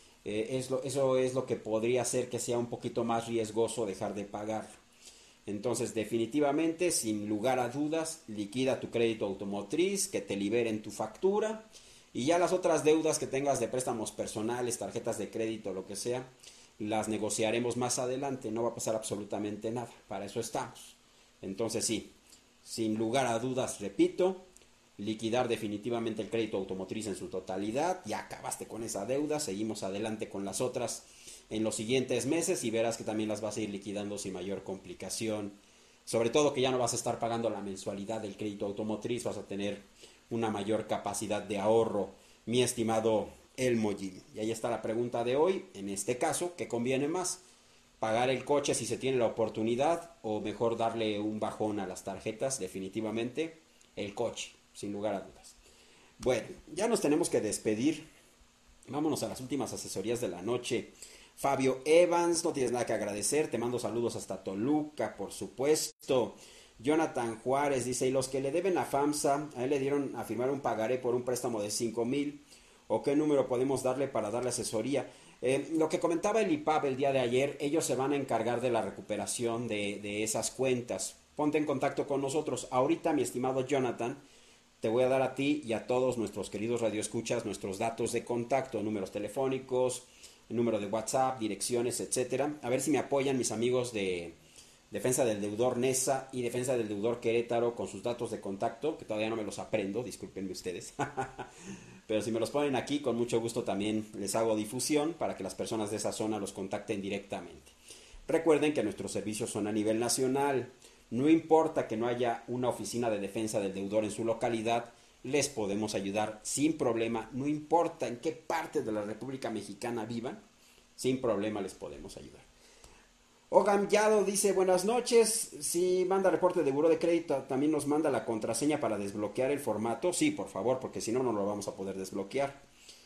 Eso es lo que podría hacer que sea un poquito más riesgoso dejar de pagar. Entonces, definitivamente, sin lugar a dudas, liquida tu crédito automotriz, que te liberen tu factura y ya las otras deudas que tengas de préstamos personales, tarjetas de crédito, lo que sea, las negociaremos más adelante, no va a pasar absolutamente nada, para eso estamos. Entonces, sí, sin lugar a dudas, repito, liquidar definitivamente el crédito automotriz en su totalidad, ya acabaste con esa deuda, seguimos adelante con las otras en los siguientes meses y verás que también las vas a ir liquidando sin mayor complicación. Sobre todo que ya no vas a estar pagando la mensualidad del crédito automotriz, vas a tener una mayor capacidad de ahorro, mi estimado El Mojim. Y ahí está la pregunta de hoy. En este caso, ¿qué conviene más? ¿Pagar el coche si se tiene la oportunidad o mejor darle un bajón a las tarjetas? Definitivamente el coche, sin lugar a dudas. Bueno, ya nos tenemos que despedir. Vámonos a las últimas asesorías de la noche. Fabio Evans, no tienes nada que agradecer, te mando saludos hasta Toluca, por supuesto. Jonathan Juárez dice, y los que le deben a FAMSA, a él le dieron a firmar un pagaré por un préstamo de 5,000, o qué número podemos darle para darle asesoría. Lo que comentaba el IPAB el día de ayer, ellos se van a encargar de la recuperación de esas cuentas. Ponte en contacto con nosotros. Ahorita, mi estimado Jonathan, te voy a dar a ti y a todos nuestros queridos radioescuchas nuestros datos de contacto, números telefónicos, número de WhatsApp, direcciones, etcétera. A ver si me apoyan mis amigos de Defensa del Deudor Nesa y Defensa del Deudor Querétaro con sus datos de contacto, que todavía no me los aprendo, discúlpenme ustedes. Pero si me los ponen aquí, con mucho gusto también les hago difusión para que las personas de esa zona los contacten directamente. Recuerden que nuestros servicios son a nivel nacional. No importa que no haya una oficina de defensa del deudor en su localidad, les podemos ayudar sin problema, no importa en qué parte de la República Mexicana vivan, sin problema les podemos ayudar. Ogam Yado dice, buenas noches, si manda reporte de buró de crédito, también nos manda la contraseña para desbloquear el formato. Sí, por favor, porque si no, no lo vamos a poder desbloquear.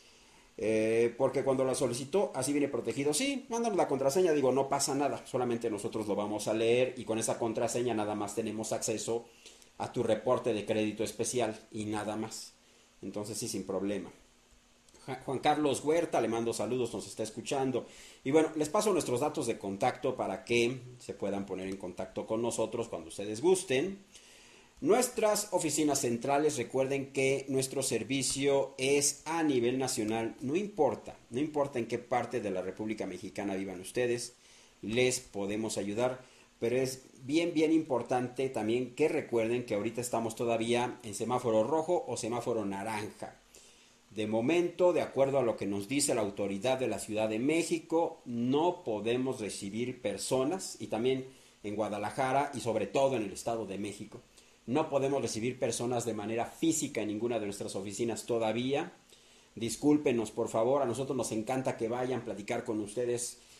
Porque cuando la solicitó, así viene protegido. Sí, mándanos la contraseña, digo, no pasa nada, solamente nosotros lo vamos a leer y con esa contraseña nada más tenemos acceso a tu reporte de crédito especial y nada más. Entonces sí, sin problema. Juan Carlos Huerta, le mando saludos, nos está escuchando. Y bueno, les paso nuestros datos de contacto para que se puedan poner en contacto con nosotros cuando ustedes gusten. Nuestras oficinas centrales, recuerden que nuestro servicio es a nivel nacional, no importa en qué parte de la República Mexicana vivan ustedes, les podemos ayudar. Pero es bien importante también que recuerden que ahorita estamos todavía en semáforo rojo o semáforo naranja. De momento, de acuerdo a lo que nos dice la autoridad de la Ciudad de México, no podemos recibir personas, y también en Guadalajara y sobre todo en el Estado de México, no podemos recibir personas de manera física en ninguna de nuestras oficinas todavía. Discúlpenos, por favor, a nosotros nos encanta que vayan a platicar con ustedes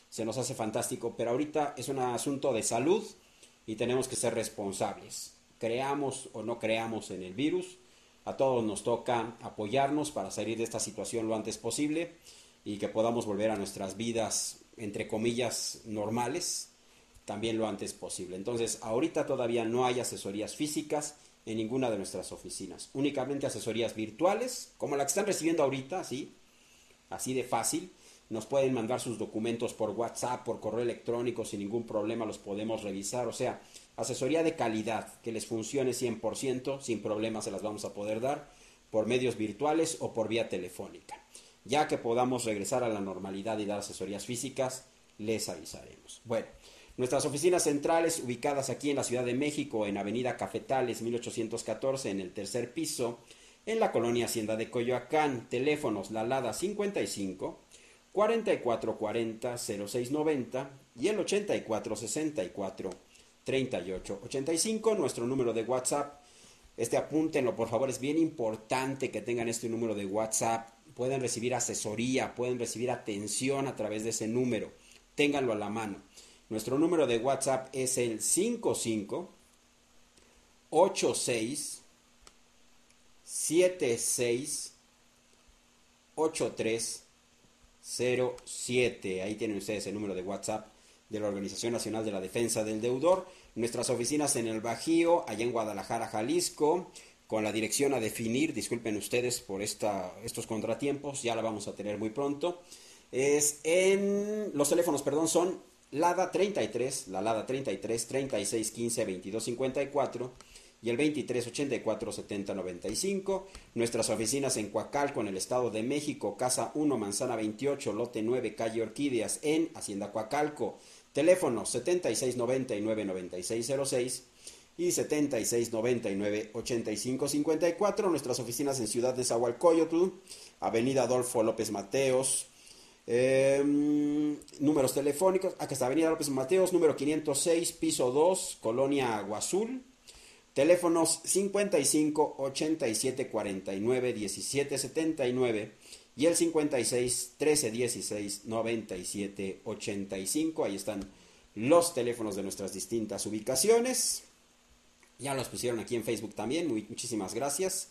se nos hace fantástico, pero ahorita es un asunto de salud y tenemos que ser responsables. Creamos o no creamos en el virus, a todos nos toca apoyarnos para salir de esta situación lo antes posible y que podamos volver a nuestras vidas, entre comillas, normales, también lo antes posible. Entonces, ahorita todavía no hay asesorías físicas en ninguna de nuestras oficinas, únicamente asesorías virtuales, como la que están recibiendo ahorita, ¿sí? Así de fácil. Nos pueden mandar sus documentos por WhatsApp, por correo electrónico, sin ningún problema los podemos revisar. O sea, asesoría de calidad, que les funcione 100%, sin problema se las vamos a poder dar por medios virtuales o por vía telefónica. Ya que podamos regresar a la normalidad y dar asesorías físicas, les avisaremos. Bueno, nuestras oficinas centrales ubicadas aquí en la Ciudad de México, en Avenida Cafetales 1814, en el tercer piso, en la colonia Hacienda de Coyoacán. Teléfonos: la Lada 55 4440 0690 y el 8464 3885. Nuestro número de WhatsApp, apúntenlo por favor, es bien importante que tengan este número de WhatsApp. Pueden recibir asesoría, pueden recibir atención a través de ese número, ténganlo a la mano. Nuestro número de WhatsApp es el 55 86 76 83 07. Ahí tienen ustedes el número de WhatsApp de la Organización Nacional de la Defensa del Deudor. Nuestras oficinas en el Bajío, allá en Guadalajara, Jalisco, con la dirección a definir, disculpen ustedes por estos contratiempos, ya la vamos a tener muy pronto. Los teléfonos, son Lada 33, la Lada 33 36 15 22 54 y el 23 84 70 95. Nuestras oficinas en Coacalco, en el Estado de México, Casa 1, Manzana 28, Lote 9, Calle Orquídeas, en Hacienda Coacalco. Teléfonos 76 99 96 06 y 76 99 85 54. Nuestras oficinas en Ciudad de Nezahualcóyotl, Avenida Adolfo López Mateos. Números telefónicos: aquí está Avenida López Mateos, número 506, piso 2, Colonia Agua Azul. Teléfonos 55 87 49 17 79 y el 56 13 16 97 85. Ahí están los teléfonos de nuestras distintas ubicaciones. Ya los pusieron aquí en Facebook también, muchísimas gracias.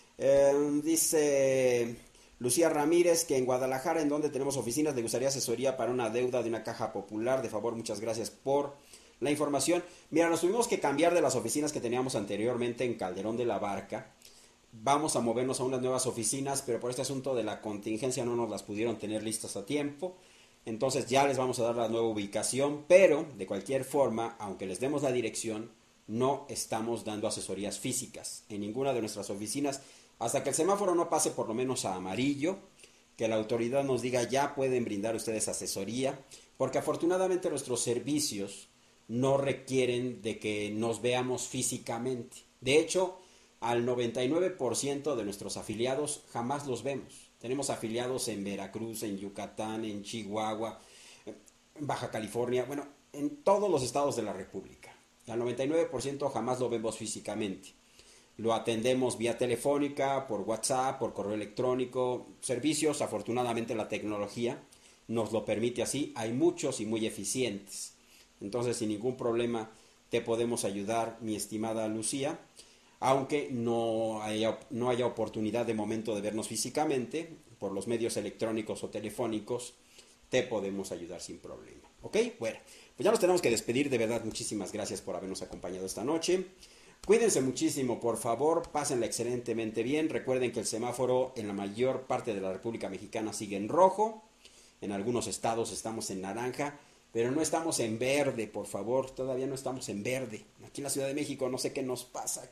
Dice Lucía Ramírez que en Guadalajara, en donde tenemos oficinas, le gustaría asesoría para una deuda de una caja popular. De favor, muchas gracias por la información. Mira, nos tuvimos que cambiar de las oficinas que teníamos anteriormente en Calderón de la Barca. Vamos a movernos a unas nuevas oficinas, pero por este asunto de la contingencia no nos las pudieron tener listas a tiempo. Entonces ya les vamos a dar la nueva ubicación, pero de cualquier forma, aunque les demos la dirección, no estamos dando asesorías físicas en ninguna de nuestras oficinas hasta que el semáforo no pase por lo menos a amarillo, que la autoridad nos diga ya pueden brindar ustedes asesoría, porque afortunadamente nuestros servicios no requieren de que nos veamos físicamente. De hecho, al 99% de nuestros afiliados jamás los vemos. Tenemos afiliados en Veracruz, en Yucatán, en Chihuahua, en Baja California, bueno, en todos los estados de la República. Al 99% jamás lo vemos físicamente. Lo atendemos vía telefónica, por WhatsApp, por correo electrónico, servicios. Afortunadamente la tecnología nos lo permite así. Hay muchos y muy eficientes. Entonces, sin ningún problema te podemos ayudar, mi estimada Lucía. Aunque no haya oportunidad de momento de vernos físicamente, por los medios electrónicos o telefónicos, te podemos ayudar sin problema. ¿Ok? Bueno, pues ya nos tenemos que despedir. De verdad, muchísimas gracias por habernos acompañado esta noche. Cuídense muchísimo, por favor, pásenla excelentemente bien. Recuerden que el semáforo en la mayor parte de la República Mexicana sigue en rojo. En algunos estados estamos en naranja, pero no estamos en verde, por favor. Todavía no estamos en verde. Aquí en la Ciudad de México no sé qué nos pasa.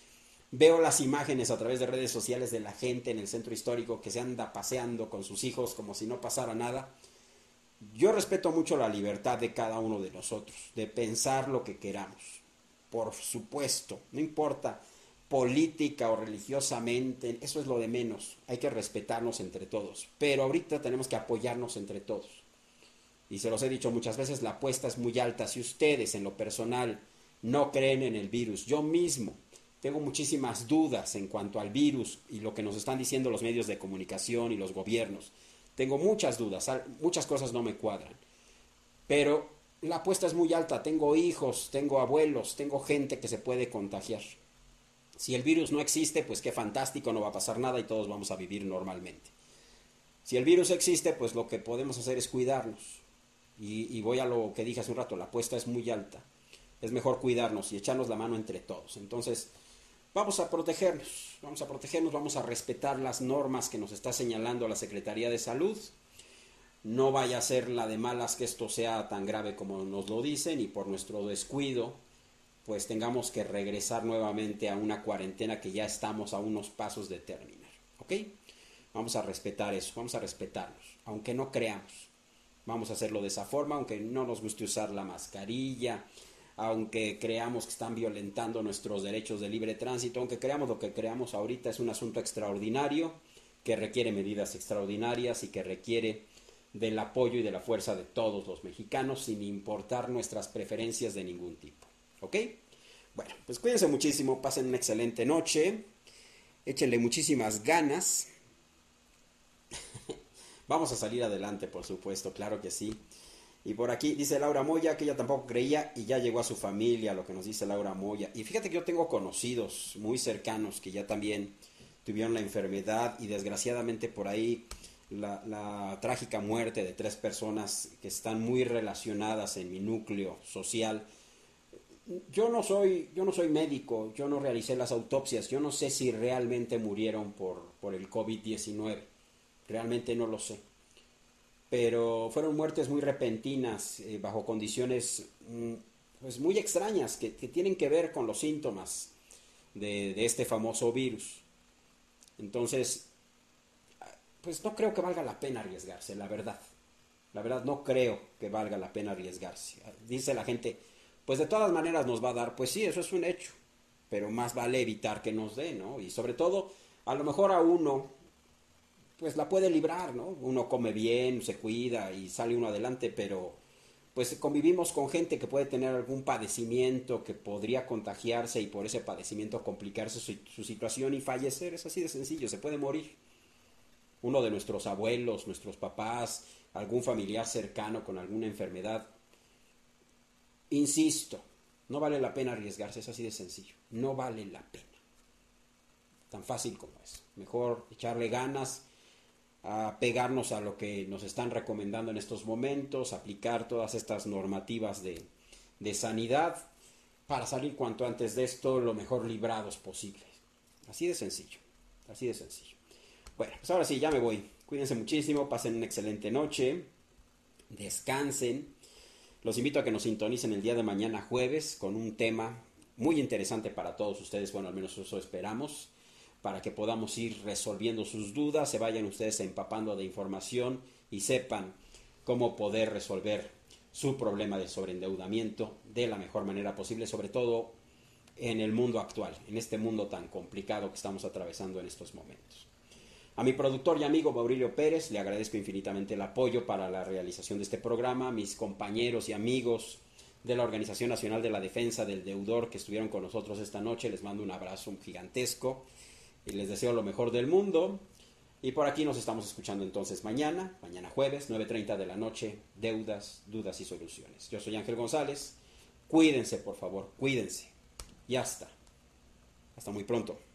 Veo las imágenes a través de redes sociales de la gente en el centro histórico que se anda paseando con sus hijos como si no pasara nada. Yo respeto mucho la libertad de cada uno de nosotros, de pensar lo que queramos. Por supuesto, no importa política o religiosamente, eso es lo de menos. Hay que respetarnos entre todos, pero ahorita tenemos que apoyarnos entre todos. Y se los he dicho muchas veces, la apuesta es muy alta. Si ustedes en lo personal no creen en el virus, yo mismo tengo muchísimas dudas en cuanto al virus y lo que nos están diciendo los medios de comunicación y los gobiernos. Tengo muchas dudas, muchas cosas no me cuadran. Pero la apuesta es muy alta. Tengo hijos, tengo abuelos, tengo gente que se puede contagiar. Si el virus no existe, pues qué fantástico, no va a pasar nada y todos vamos a vivir normalmente. Si el virus existe, pues lo que podemos hacer es cuidarnos. Y voy a lo que dije hace un rato, la apuesta es muy alta. Es mejor cuidarnos y echarnos la mano entre todos. Entonces, vamos a protegernos, vamos a respetar las normas que nos está señalando la Secretaría de Salud. No vaya a ser la de malas que esto sea tan grave como nos lo dicen y por nuestro descuido pues tengamos que regresar nuevamente a una cuarentena que ya estamos a unos pasos de terminar. ¿Ok? Vamos a respetar eso, vamos a respetarnos, aunque no creamos. Vamos a hacerlo de esa forma, aunque no nos guste usar la mascarilla, aunque creamos que están violentando nuestros derechos de libre tránsito, aunque creamos lo que creamos ahorita, es un asunto extraordinario que requiere medidas extraordinarias y que requiere del apoyo y de la fuerza de todos los mexicanos sin importar nuestras preferencias de ningún tipo. ¿Ok? Bueno, pues cuídense muchísimo, pasen una excelente noche, échenle muchísimas ganas. Vamos a salir adelante, por supuesto, claro que sí. Y por aquí dice Laura Moya que ella tampoco creía y ya llegó a su familia, lo que nos dice Laura Moya. Y fíjate que yo tengo conocidos muy cercanos que ya también tuvieron la enfermedad y desgraciadamente por ahí la trágica muerte de 3 personas que están muy relacionadas en mi núcleo social. Yo no soy médico, yo no realicé las autopsias, yo no sé si realmente murieron por el COVID-19, realmente no lo sé. Pero fueron muertes muy repentinas, bajo condiciones pues muy extrañas que tienen que ver con los síntomas de este famoso virus. Entonces, pues no creo que valga la pena arriesgarse, la verdad. La verdad no creo que valga la pena arriesgarse. Dice la gente, pues de todas maneras nos va a dar, pues sí, eso es un hecho, pero más vale evitar que nos dé, ¿no? Y sobre todo, a lo mejor a uno, pues la puede librar, ¿no? Uno come bien, se cuida y sale uno adelante, pero pues convivimos con gente que puede tener algún padecimiento, que podría contagiarse y por ese padecimiento complicarse su situación y fallecer, es así de sencillo, se puede morir. Uno de nuestros abuelos, nuestros papás, algún familiar cercano con alguna enfermedad. Insisto, no vale la pena arriesgarse, es así de sencillo. No vale la pena. Tan fácil como es. Mejor echarle ganas, a pegarnos a lo que nos están recomendando en estos momentos, aplicar todas estas normativas de sanidad para salir cuanto antes de esto lo mejor librados posible. Así de sencillo, así de sencillo. Bueno, pues ahora sí, ya me voy. Cuídense muchísimo, pasen una excelente noche, descansen. Los invito a que nos sintonicen el día de mañana jueves con un tema muy interesante para todos ustedes, bueno, al menos eso esperamos, para que podamos ir resolviendo sus dudas, se vayan ustedes empapando de información y sepan cómo poder resolver su problema de sobreendeudamiento de la mejor manera posible, sobre todo en el mundo actual, en este mundo tan complicado que estamos atravesando en estos momentos. A mi productor y amigo Maurilio Pérez le agradezco infinitamente el apoyo para la realización de este programa, a mis compañeros y amigos de la Organización Nacional de la Defensa del Deudor que estuvieron con nosotros esta noche, les mando un abrazo gigantesco y les deseo lo mejor del mundo. Y por aquí nos estamos escuchando entonces mañana jueves, 9:30 de la noche, Deudas, Dudas y Soluciones. Yo soy Ángel González, cuídense por favor, cuídense. Y hasta muy pronto.